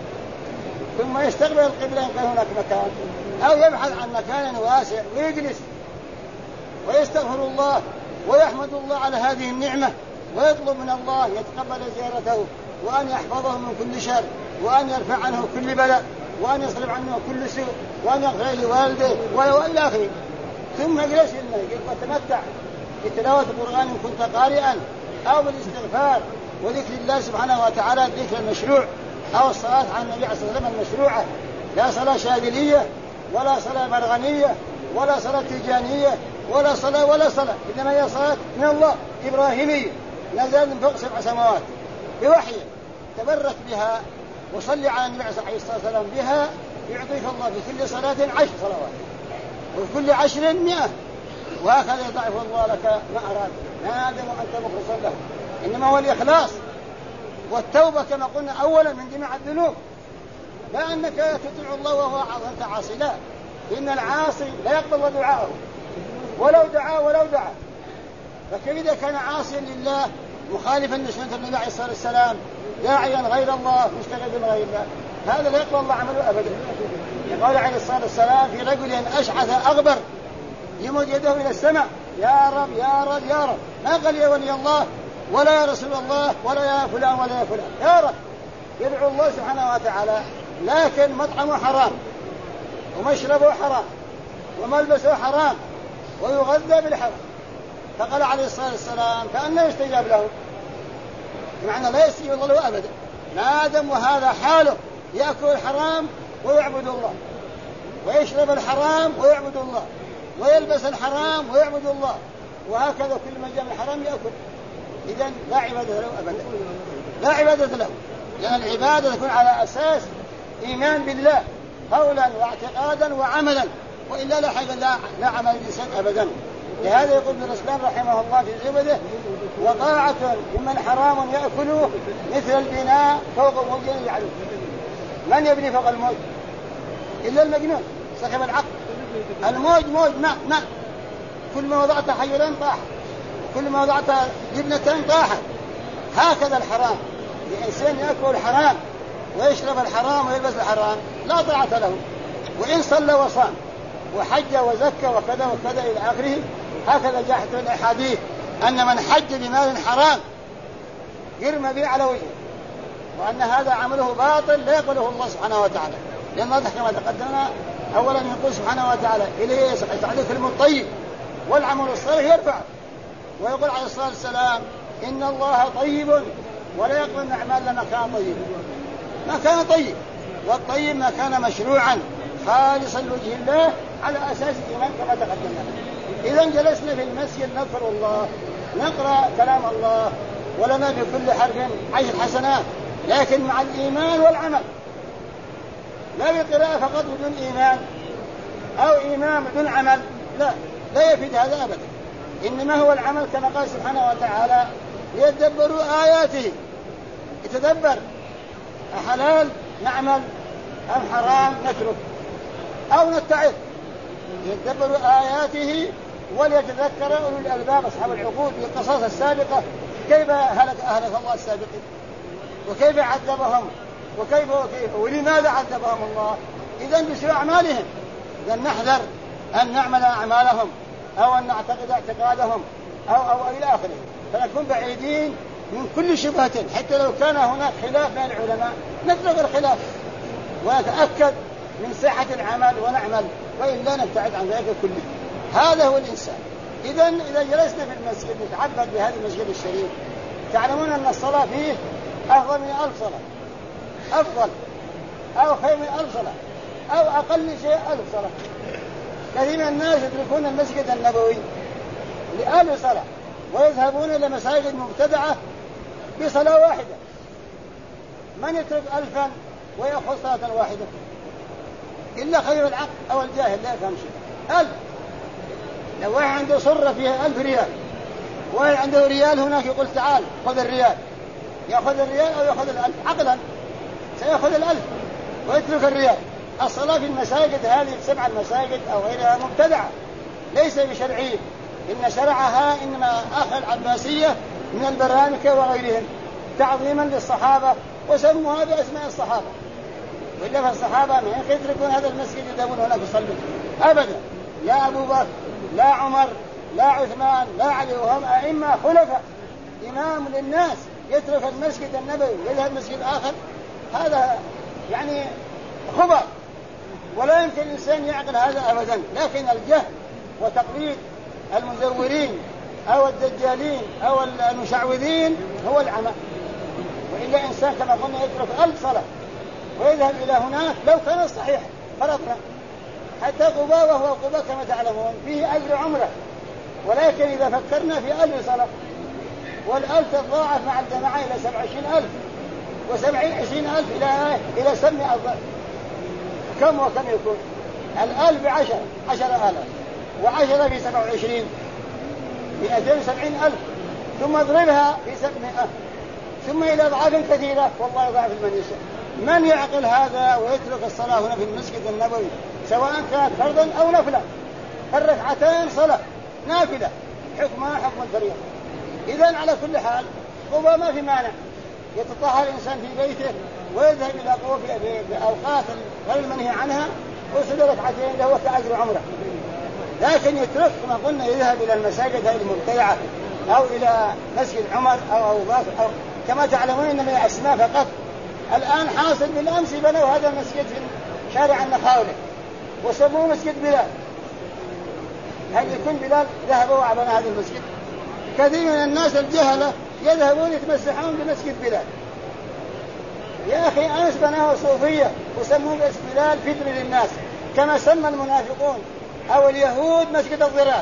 ثم يستقبل القبلة إن كان هناك مكان، أو يبحث عن مكان واسع ويجلس ويستغفر الله ويحمد الله على هذه النعمة، ويطلب من الله يتقبل زيارته، وأن يحفظه من كل شر، وأن يرفع عنه كل بلاء، وأن يصرف عنه كل سوء، وأن يغفر لوالده وإلى آخره. ثم يجلس وتمتع بتلاوة القرآن إن كنت قارئا، أو بالاستغفار وذكر الله سبحانه وتعالى الذكر المشروع، أو الصلاة على النبي عليه الصلاة والسلام المشروعة، لا صلاة شاذلية ولا صلاة مرغنية ولا صلاة تجانية ولا صلاة، إنما هي صلاة من الله إبراهيمية نزل من فوق 7 سماوات بوحي، تبرك بها وصلي على النبي عليه الصلاة والسلام بها، يعطيك الله في كل صلاة 10 صلوات وفي كل 10 100، وهكذا يضاعف الله لك ما أراد، ما دام أنت مخلصا له. إنما هو الإخلاص والتوبة كما قلنا أولا من جميع الذنوب، لا أنك تطيع الله وهو أنت عاصي، لا، إن العاصي لا يقبل دعاءه ولو دعا. فكيف إذا كان عاصيا لله مخالفا لسنة النبي عليه الصلاة والسلام داعيا غير الله مستغيثا بغير الله، هذا لا يقبل الله عمله أبدا. يقول عليه الصلاة والسلام في رجل أشعث أغبر يمد يده إلى السماء يا رب يا رب يا رب، ما قال يا ولي الله ولا يا رسول الله ولا يا فلان ولا يا فلان، يا رب، يدعو الله سبحانه وتعالى، لكن مطعمه حرام ومشربه حرام وملبسه حرام ويغذى بالحرام. فقال عليه الصلاة والسلام فأنه يستجاب له، بمعنى لا يستجيب الله له أبدا ما دام وهذا حاله، يأكل الحرام ويعبد الله، ويشرب الحرام ويعبد الله، ويلبس الحرام ويعبد الله، وهكذا كل ما جاء من الحرام يأكل. إذن لا عبادة له أبدا، لا عبادة له، لأن العبادة تكون على أساس إيمان بالله قولا واعتقادا وعملا، وإلا لا حاجة لا عمل الإنسان أبدا. لهذا يقول ابن رسلان رحمه الله في زبده وطاعة ممن حرام يأكله مثل البناء فوق موج يعلو. من يبني فوق الموج إلا المجنون صاحب العقل. الموج موج ماء، كل ما وضعت حجرا طاح، كل ما وضعت جبنة طاحت. هكذا الحرام، الإنسان يأكل الحرام ويشرب الحرام ويلبس الحرام لا طاعة له، وإن صلى وصام وحج وزكى وكذا وكذا إلى آخره. هكذا جاءت الأحاديث أن من حج بمال حرام يرمى به على وجهه، وأن هذا عمله باطل لا يقبله الله سبحانه وتعالى، لأن الله كما تقدمنا أولا يقول سبحانه وتعالى إليه يسعد الكلم الطيب والعمل الصالح يرفع، ويقول عليه الصلاة والسلام إن الله طيب ولا يقبل من أعمال ما كان طيب، ما كان طيب، والطيب ما كان مشروعا خالصا لوجه الله على أساس الإيمان كما تقدمنا. إذا جلسنا في المسجد نذكر الله، نقرأ كلام الله، ولنا بكل حرف 10 حسنات، لكن مع الإيمان والعمل، لا بالقراءة فقط بدون إيمان أو إيمان بدون عمل، لا يفيد هذا أبدا. إنما هو العمل كما قال سبحانه وتعالى ليدبروا آياته، يتدبر حلال نعمل أم حرام نترك أو نتعظ، يدبروا آياته وليتذكر أولو الألباب أصحاب العقول بالقصص السابقة كيف هلك الله السابقين وكيف عذبهم وكيف ولماذا عذبهم الله. إذن بسوء أعمالهم، إذن نحذر أن نعمل أعمالهم أو أن نعتقد اعتقادهم أو إلى آخره، فنكون بعيدين من كل شبهة. حتى لو كان هناك خلاف بين العلماء نترك الخلاف ونتأكد من صحة العمل ونعمل، وإلا نبتعد عن ذلك كله. هذا هو الإنسان. إذا جلسنا في المسجد نتعبد بهذا المسجد الشريف، تعلمون أن الصلاة فيه أفضل من 1000 صلاة، أفضل أو خير من 1000 صلاة، أو أقل شيء 1000 صلاة. كثير من الناس يتركون المسجد النبوي ل1000 صلاة ويذهبون إلى مساجد مبتدعة بصلاة واحدة. من يترك 1000 ويأخذ صلاة واحدة؟ إلا خير العقل أو الجاهل لا يفهم شيء. 1000 لو واحد عنده صرة فيها 1000 ريال، واحد عنده ريال هناك يقول تعال خذ الريال، يأخذ الريال أو يأخذ 1000؟ عقلا سيأخذ 1000 ويترك الريال. الصلاة في المساجد هذه 7 المساجد أو غيرها مبتدعة ليس بشرعية، إن شرعها إنما أخذ العباسية من البرامكة وغيرهم تعظيما للصحابة وسموها بأسماء الصحابة، وإلا فالصحابة ما يتركون هذا المسجد يذهبون هناك يصلون أبدا. لا أبو بكر لا عمر لا عثمان لا علي، وهم أئمة خلفاء إمام للناس، يترك المسجد النبوي ويذهب مسجد آخر، هذا يعني خبر، ولا يمكن الإنسان يعقل هذا أبدا. لكن الجهل وتقليد المزورين أو الدجالين أو المشعوذين هو العمى. وإلا إنسان كما قلنا يترك 1000 صلاة ويذهب إلى هناك لو كان صحيح فرضنا، حتى قباء وهو قباء كما تعلمون فيه أجر عمره، ولكن إذا فكرنا في 1000 صلاة وال1000 تضاعف مع الجماعة إلى 27,000 و20,000 إلى 700 ضعف، كم وكم يكون؟ 1000 10,000 و10 في 27 270,000، ثم اضربها في 700 ثم إلى أضعاف كثيرة، والله يضاعف من يشاء. من يعقل هذا ويترك الصلاة هنا في المسجد النبوي سواء كانت فرضا أو نفلا؟ الركعتين صلاة نافلة حكمها حكم الفريضة. إذن على كل حال قبى ما في مانع يتطهر الإنسان في بيته ويذهب إلى قبى في أوقات غير المنهي عنها ويصلي ركعتين له كأجر عمره. لكن يترك كما قلنا يذهب إلى المساجد هذه المبتدعة أو إلى مسجد عمر أو أبو بكر أو كما تعلمون إنما أسماء فقط. الآن حاصل بالأمس بنوا هذا المسجد في شارع النخاولة وسموه مسجد بلال. هل يكون بلال ذهبوا وعبنا هذا المسجد؟ كثير من الناس الجهلة يذهبون يتمسحون بمسجد بلال. يا أخي أمس بناه صوفية وسموه باسم بلال فتنة للناس، كما سمى المنافقون أو اليهود مسجد الضرار.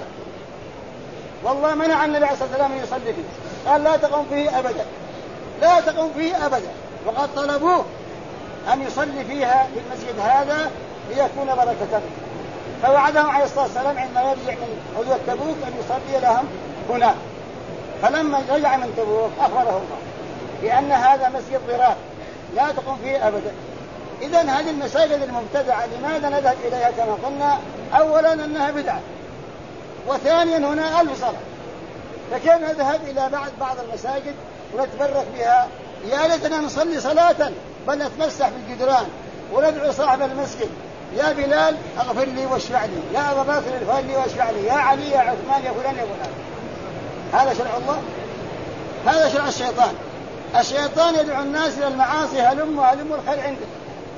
والله منع النبي عليه الصلاة والسلام أن يصلي فيه، قال لا تقوم فيه أبدا، لا تقوم فيه أبدا، وقد طلبوه أن يصلي فيها في المسجد هذا ليكون بركة. فوعدهم عليه الصلاة والسلام عندما يرجع من غزوة تبوك أن يصلي لهم هناك. فلما رجع من تبوك أخبره الله بأن هذا مسجد ضرار لا تقوم فيه أبدا. إذن هذه المساجد المبتدعة لماذا نذهب إليها؟ كما قلنا أولا أنها بدعة، وثانيا هنا 1000 صلاة، فكيف نذهب إلى بعض المساجد ونتبرك بها؟ يا ليتنا نصلي صلاة بل نتمسح بالجدران وندعو صاحب المسجد يا بلال اغفر لي واشفع لي، يا أبا بكر اغفر لي واشفع لي، يا علي يا عثمان يا فلان يا فلان. هذا شرع الله؟ هذا شرع الشيطان. الشيطان يدعو الناس إلى المعاصي، هلموا الخير عندك.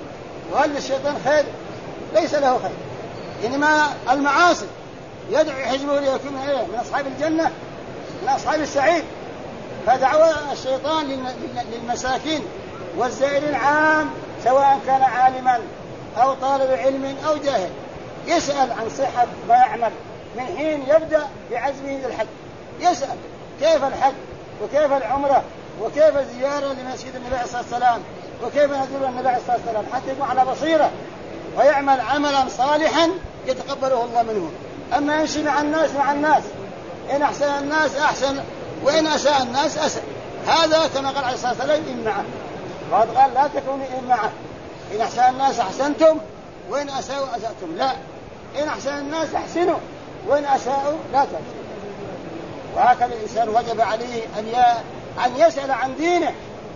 وهل الشيطان خير؟ ليس له خير، إنما المعاصي يدعو حزبه ليكون من أصحاب الجنة من أصحاب السعيد. فدعوة الشيطان للمساكين والزائرين عام، سواء كان عالما أو طالب علم أو جاهل، يسأل عن صحة ما يعمل من حين يبدأ بعزمه للحج. يسأل كيف الحج وكيف العمرة وكيف الزيارة لمسجد النبي عليه الصلاة والسلام وكيف نزور النبي عليه الصلاة والسلام، حتى يكون على بصيرة ويعمل عملا صالحا يتقبله الله منه. أما يمشي مع الناس إن أحسن الناس أحسن وإن أساء الناس أساء. هذا كما قال عليه الصلاة والسلام إن معه، وقد قال لا تكونوا إن معه، إن أحسن الناس أحسنتم وإن أساءوا أسأتم. لا، إن أحسن الناس أحسنوا وإن أساءوا لا تحسنوا. وهكذا الإنسان وجب عليه أن يسأل عن دينه،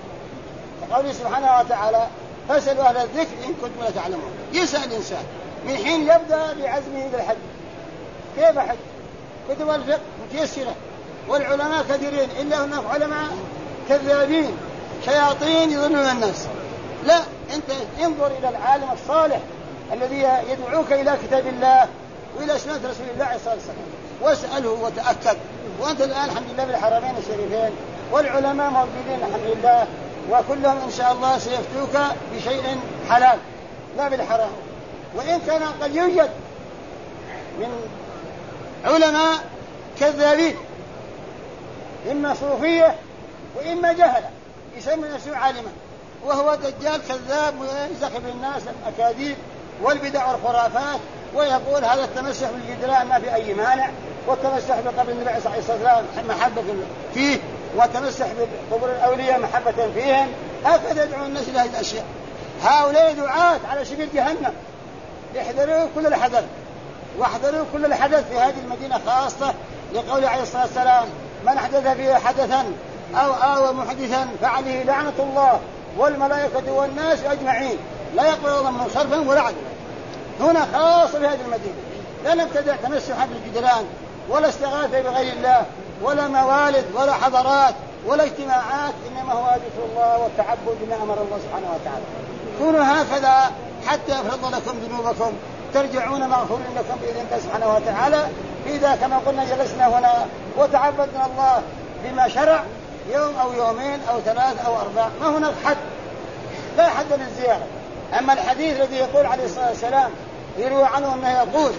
فقوله سبحانه وتعالى فاسألوا أهل الذكر إن كنتم لا تعلمون. يسأل الإنسان من حين يبدأ بعزمه بالحج. كيف حج؟ كتب الفقه متيسرة، والعلماء كثيرين، إلا هناك علماء كذابين شياطين يظنون الناس. لا، أنت انظر إلى العالم الصالح الذي يدعوك إلى كتاب الله وإلى سنة رسول الله صلى الله عليه وسلم، واسأله وتأكد. وأنت الآن الحمد لله بالحرمين الشريفين، والعلماء موجودين الحمد لله، وكلهم إن شاء الله سيفتوك بشيء حلال لا بالحرام. وإن كان قد يوجد من علماء كذابين إما صوفية وإما جهلة يسمى نفسه عالما، وهو دجال كذاب ويزخرف الناس الأكاذيب والبدع والخرافات، ويقول هذا التمسح بالجدران ما في أي مانع، والتمسح بقبر النبي صلى الله عليه وسلم محبة فيه، والتمسح بقبور الأولياء محبة فيهم. هكذا يدعو الناس إلى هذه الأشياء. هؤلاء دعاة على سبيل جهنم، يحذروا كل الحذر، واحذروا كل الحدث في هذه المدينة خاصة، لقول عليه الصلاة والسلام: من حدث فيها حدثا أو آوى محدثا فعليه لعنة الله والملائكة والناس أجمعين لا يقبل الله منه صرفا ولا عدلا. هنا خاصة في هذه المدينة، لا نبتدع تمسحا بالجدران ولا استغاثة بغير الله ولا موالد ولا حضارات ولا اجتماعات، إنما هو ذكر الله والتعبد بما أمر الله سبحانه وتعالى. كونوا هكذا حتى يفرض لكم ذنوبكم، ترجعون مغفور لكم بإذن الله سبحانه وتعالى. إذا كما قلنا جلسنا هنا وتعبدنا الله بما شرع يوم أو يومين أو 3 أو 4، ما هناك حد، لا حد للزيارة. أما الحديث الذي يقول عليه الصلاة والسلام يروى عنه أنه يقول: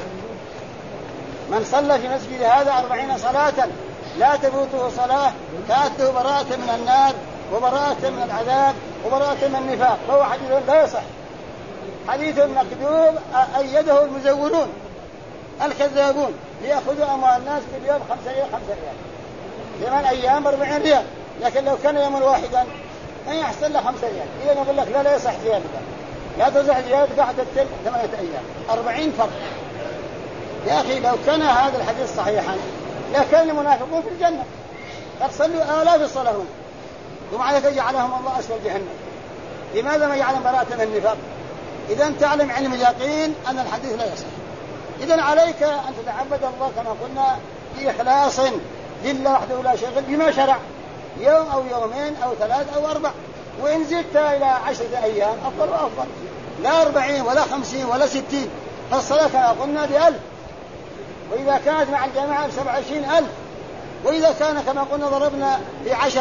من صلى في مسجد هذا 40 صلاة لا تفوته صلاة كانت له براءة من النار وبراءة من العذاب وبراءة من النفاق. فهو حديث لا يصح، حديث مكذوب أيده المزورون الكذابون ليأخذوا أموال الناس في اليوم 5 ريال 5 ريال، 8 أيام 40 ريال. لكن لو كان يوما واحدا ما يحصل له 5 ريال. إذا نقول لك لا يصح زيادة، لا تصح زيادة بعد 8 أيام 40 فرق. يا أخي لو كان هذا الحديث صحيحا لكان المنافقون في الجنة، قد صلوا آلاف الصلاة ومع ذلك جعلهم الله أسفل جهنم. لماذا ما يعلم براءة من النفاق؟ إذا تعلم علم اليقين أن الحديث لا يصح. إذا عليك أن تتعبد الله كما قلنا بإخلاص لله وحده لا شريك له بما شرع، يوم أو يومين أو 3 أو 4، وإن زدت إلى 10 أيام أفضل وأفضل، لا 40 ولا 50 ولا 60. فالصلاة كما قلنا ب1000، وإذا كانت مع الجماعة ب27,000، وإذا كان كما قلنا ضربنا ب10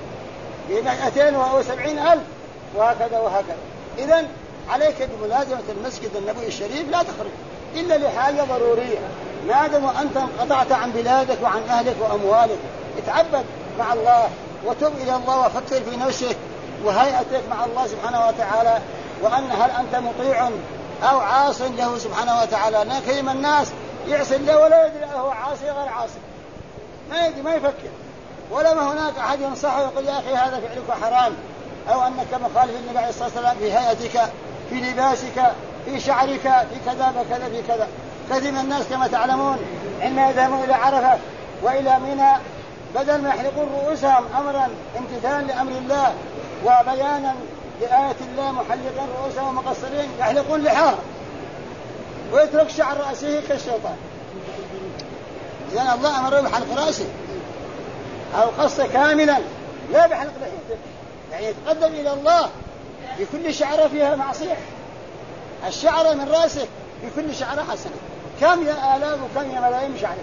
ب270,000، وهكذا وهكذا. إذن عليك بملازمة المسجد النبوي الشريف، لا تخرج إلا لحاجة ضرورية، ما دام أنت انقطعت عن بلادك وعن أهلك وأموالك. اتعبد مع الله وتب إلى الله وفكر في نفسك وهيئتك مع الله سبحانه وتعالى، وأن هل أنت مطيع أو عاص له سبحانه وتعالى. لا كريم الناس يعصي الله ولا يدري هو عاصي غير عاصي، ما يدري ما يفكر، ولا ما هناك أحد ينصحه يقول: يا أخي هذا فعلك حرام، أو أنك مخالف النبي عليه الصلاة والسلام في هيئتك في لباسك في شعرك في كذا وكذا في كذا. كثير من الناس كما تعلمون عندما يذهبون إلى عرفة وإلى منى بدل ما يحلقون رؤوسهم أمرا امتثالا لأمر الله وبيانا لآية الله محلقين رؤوسهم ومقصرين، يحلقون لحاهم ويترك شعر رأسه كالشيطان. إذن الله أمره بحلق رأسه أو قصه كاملا، لا بحلق لحيته، يعني يتقدم إلى الله بكل شعرة فيها معصية. الشعرة من رأسك بكل شعرة حسنة، كم يا آلاف وكم يا ملايين شعرك،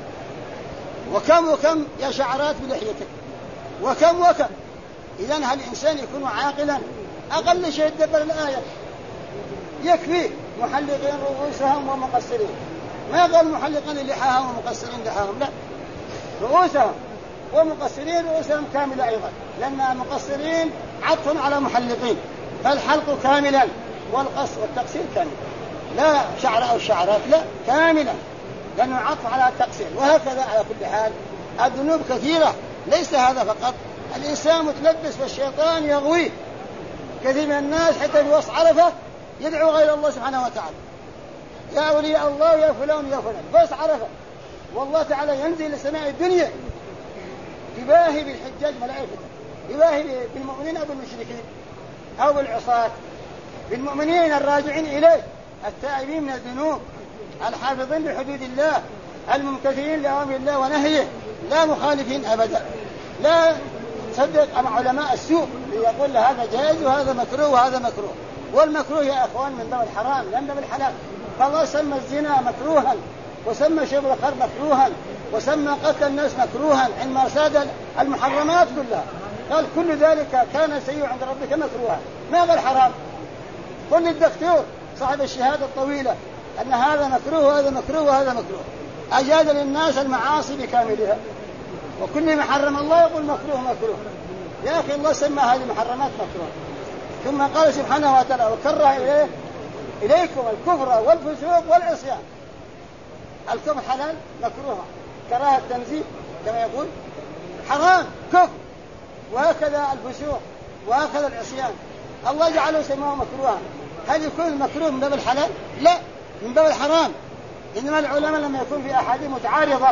وكم يا شعرات بلحيتك، وكم. إذن هل الإنسان يكون عاقلا أقل شيء يدبر الآية، يكفي محلقين رؤوسهم ومقصرين، ما قال محلقين لحاهم ومقصرين لحاهم، لا، رؤوسهم ومقصرين رؤوسهم كاملة أيضا، لأن المقصرين عطف على محلقين، فالحلق كاملا والقص والتقصير كاملا، لا شعر أو شعرات، لا كاملا، لأنه عطف على التقصير. وهكذا على كل حال الذنوب كثيرة، ليس هذا فقط، الإنسان متلبس والشيطان يغويه. كثير من الناس حتى في وسط عرفة يدعو غير الله سبحانه وتعالى: يا أولياء الله يا فلان يا فلان، بس عرفة والله تعالى ينزل لسماء الدنيا يباهي بالحجاج ملائكته، يباهي بالمؤمنين أو بالمشركين أو بالعصاة، بالمؤمنين الراجعين إليه التائبين من الذنوب الحافظين لحدود الله الممتثلين لأوامر الله ونهيه، لا مخالفين أبدا، لا تصدق مع علماء السوء يقول هذا جائز وهذا مكروه وهذا مكروه. والمكروه يا أخوان من باب الحرام لأن باب الحلال. فالله سمى الزنا مكروها، وسمى شرب الخمر مكروها، وسمى قتل الناس مكروها عندما ساد المحرمات كلها. قال كل ذلك كان سيء عند ربك مكروها، ما قال حرام. قل للدكتور صاحب الشهادة الطويلة أن هذا مكروه وهذا مكروه وهذا مكروه، أجاد للناس المعاصي بكاملها، وكل ما حرم الله يقول مكروه مكروه. يا أخي الله سمى هذه المحرمات مكروه، ثم قال سبحانه وتعالى وكره إليكم الكفر والفسوق والعصيان. الكفر حلال مكروه، كراهة التنزيه كما يقول حرام كفر، وهكذا الفسوق وهكذا العصيان الله جعله سماه مكروها. هل يكون المكروه من باب الحلال؟ لا، من باب الحرام. إنما العلماء لما يكون في أحاديث متعارضة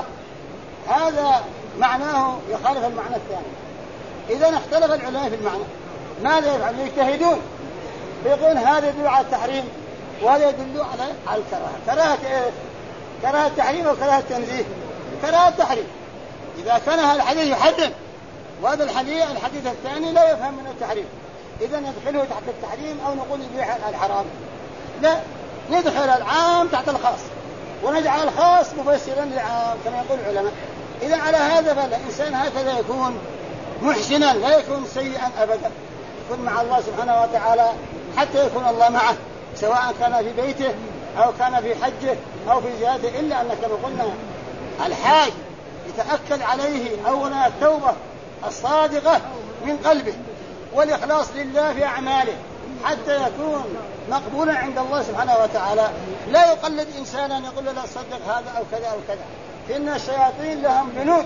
هذا معناه يخالف المعنى الثاني. إذا اختلف العلماء في المعنى ماذا يفعل؟ يجتهدون فيقول هذا يدل على التحريم وهذا يدل على الكراهة. كراهة إيه؟ كراهة التحريم وكراهة التنزيه. كراهة التحريم إذا كان هذا الحديث يحرم وهذا الحديث الثاني لا يفهم من التحريم، إذا ندخله تحت التحريم أو نقول يبيح الحرام. لا، ندخل العام تحت الخاص ونجعل الخاص مفسرا للعام كما يقول العلماء. إذا على هذا فالإنسان هكذا يكون محسنا لا يكون سيئا أبدا، يكون مع الله سبحانه وتعالى حتى يكون الله معه، سواء كان في بيته أو كان في حجه أو في زيارته. إلا أن كما قلنا الحاج يتأكد عليه أولا التوبة الصادقة من قلبه والإخلاص لله في أعماله حتى يكون مقبولا عند الله سبحانه وتعالى. لا يقلد إنسانا يقول له لا تصدق هذا أو كذا أو كذا، فإن الشياطين لهم جنود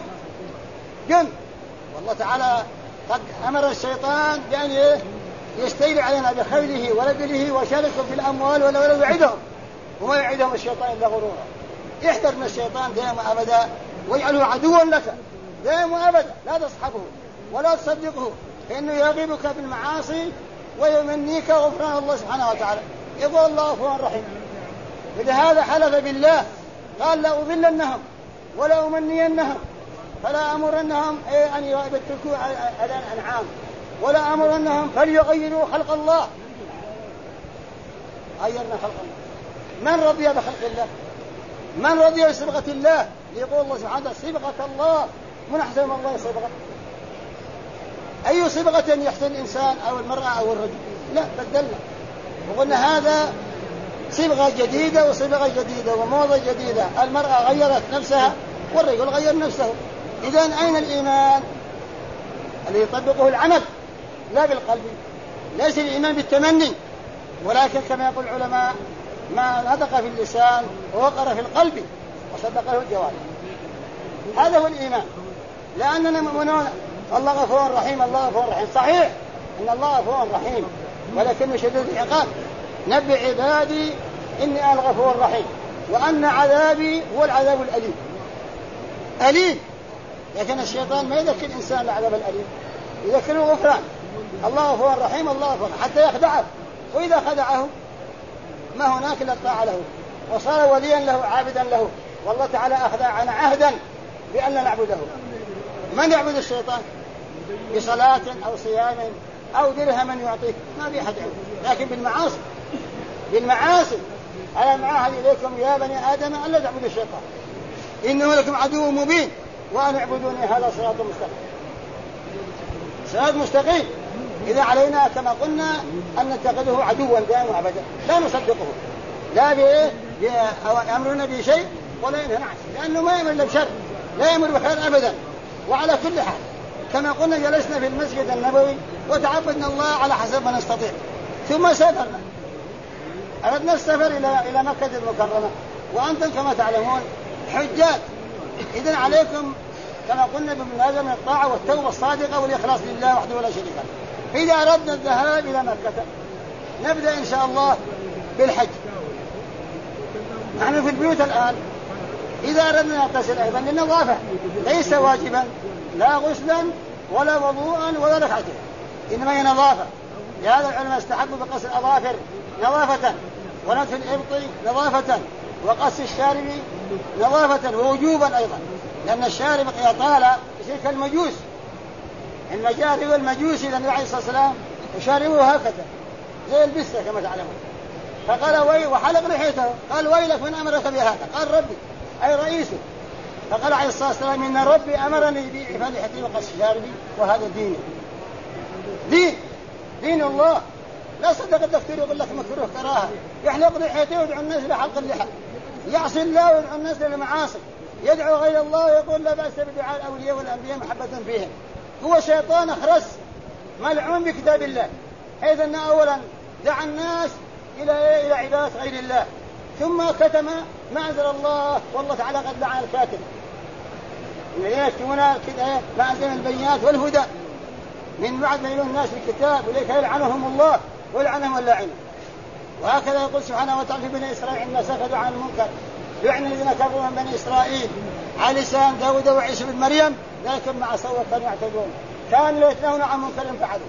جن، والله تعالى قد أمر الشيطان بأن يستيل علينا بخيله ورجله وشاركهم في الأموال ولا يعدهم، وما يعدهم الشيطان إلا غرورا. احذر من الشيطان دائما أبدا واجعله عدوا لك دائما أبدا، لا تصحبه ولا تصدقه، فإنه يغيبك بالمعاصي ويمنيك غفران الله سبحانه وتعالى. يقول الله غفور رحيم، ولهذا حلف بالله قال لا أضلنهم ولا أمنينهم فلا أمرنهم أن يتركوا أذان أنعام ولا أمرنهم فليغيروا خلق الله. غيرنا خلق الله. من رضي بخلق الله؟ من رضي بصبغة الله؟ يقول الله سبحانه صبغة الله، من أحسن من الله صبغة؟ أي صبغة يحسن الإنسان أو المرأة أو الرجل؟ لا، بدلنا وقلنا هذا صبغة جديدة وصبغة جديدة وموضة جديدة. المرأة غيرت نفسها والرجل غير نفسه. إذن أين الإيمان الذي يطبقه العمل لا بالقلب؟ ليس الإيمان بالتمني، ولكن كما يقول العلماء ما نطق في اللسان ووقر في القلب وصدقه الجوارح. هذا هو الإيمان، لأننا مؤمنون الله غفور رحيم. الله غفور رحيم صحيح إن الله غفور رحيم، ولكن شديد العقاب. نبئ عبادي إني أنا الغفور الرحيم وأن عذابي هو العذاب الأليم. أليم، لكن الشيطان ما يذكر الإنسان العذاب الأليم، يذكره غفران. الله غفور رحيم، الله غفور حتى يخدعه، وإذا خدعه ما هناك إلا الطاعة له وصار وليا له عابدا له. والله تعالى أخذ عنا عهدا بأن لا نعبده. من يعبد الشيطان بصلاة أو صيام أو درهم يعطيه؟ ما في أحد يعبد، لكن بالمعاصي. أنا معاهد إليكم يا بني آدم أن لا تعبدوا الشيطان إنه لكم عدو مبين وأن اعبدوني هذا صراط مستقيم. صراط مستقيم. إذا علينا كما قلنا أن نتخذه عدوا دائما أبدا، لا نصدقه لا أمرنا بشيء ولا ينهى عنه، لأنه ما يأمر إلا بشر، لا يأمر بخير أبدا. وعلى كل حال كما قلنا جلسنا في المسجد النبوي وتعبدنا الله على حسب ما نستطيع، ثم سافرنا، أردنا السفر إلى مكة المكرمة، وأنتم كما تعلمون حجاج. إذن عليكم كما قلنا بملازمة الطاعة والتوبة الصادقة والإخلاص لله وحده ولا شريك له. إذا أردنا الذهاب إلى مكة نبدأ إن شاء الله بالحج. نحن في البيوت الآن. إذا أردنا نغتسل أيضا للنظافة، ليس واجبا لا غسلا ولا وضوءا ولا ركعتين، إنما هي نظافة. لهذا العلماء استحبوا بقص الأظافر نظافة ونتف الإبط نظافة وقص الشارب نظافة ووجوبا أيضا، لأن الشارب إذا طال يصير كالمجوس. المجاري والمجوسي للنبي عليه الصلاة والسلام يشاربه هكذا زي البسة كما تعلمون. فقال وحلق لحيته، قال ويلك من أمرك بهذا؟ قال ربي أي رئيسه. فقال عليه الصلاة والسلام إن ربي أمرني بإعفاء لحيتي وقص شاربي، وهذا ديني، دين الله. لا صدق الدكتور يقول لك مكروه كراهة، يحلق لحيته ويدعو الناس لحلق اللحى، يعصي الله ويدعو الناس للمعاصي، يدعو غير الله ويقول لا بأس بدعاء الأولياء والأنبياء محبة فيهم. هو شيطان أخرس ملعون بكتاب الله، حيث أن أولا دعا الناس إلى عبادة غير الله، ثم كتم ما أنزل الله، والله تعالى قد لعن الكاتب الذين يكتمون ما أنزل البينات والهدى من بعد ما يلون الناس بالكتاب، وليك يلعنهم الله ويلعنهم اللاعنون. وهكذا يقول سبحانه وتعالى في بني إسرائيل عندما سكتوا عن المنكر لعن الذين كفروا من بني إسرائيل على لسان داود وعيسى بن مريم ذلك ما عصوا وكانوا يعتدون، كانوا لا يتناهون عن منكر فعلوا،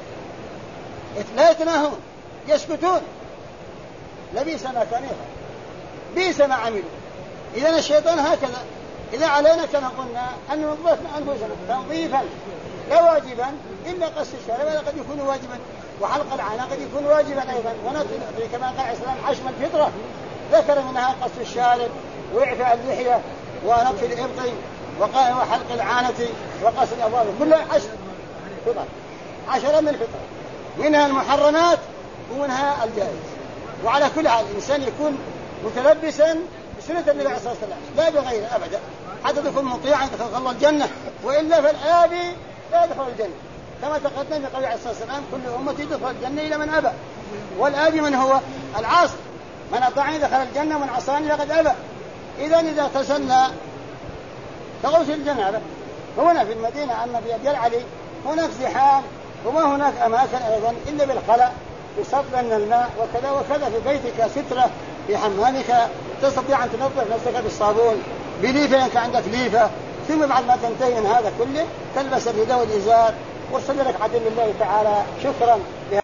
لا يتناهون، يسكتون. لبئس ما كانوا يفعلون، بئس ما عملوا. إذن الشيطان هكذا. إذا علينا كما قلنا أن ننظف أنفسنا تنظيفا لا واجبا إلا قص الشارب، هذا قد يكون واجبا، وحلق العنق قد يكون واجبا أيضا. ونطلق كما قال عليه السلام حشم الفطرة، ذكر منها قص الشارب وإعفاء اللحية ونطف الإبط وحلق العانة وقص الأظافر، كلها فطر، 10 من الفطر، منها المحرمات ومنها الجائز. وعلى كل حال الإنسان يكون متلبسا بسنة النبي عليه الصلاة والسلام لا بغير أبدا، حتى تكون مطيعا يدخل الله الجنة، وإلا فالآبي لا يدخل الجنة، كما تقدم بقول عليه الصلاة والسلام كل أمتي تدخل الجنة إلى من أبى. والآبي من هو؟ العاصي، من أطاعني دخل الجنة ومن عصاني لقد أبى. إذا اغتسلنا كغسل الجنابة هنا في المدينة، أما في أبي علي هناك زحام وما هناك أماكن أيضا إلا بالخلاء بسطل من الماء وكذا وكذا. في بيتك سترة، في حمامك تستطيع أن تنظف نفسك بالصابون، بليفة إنك عندك ليفة، ثم بعد ما تنتهي من هذا كله تلبس الرداء والإزار وتصلي ركعتين لله تعالى شكرا.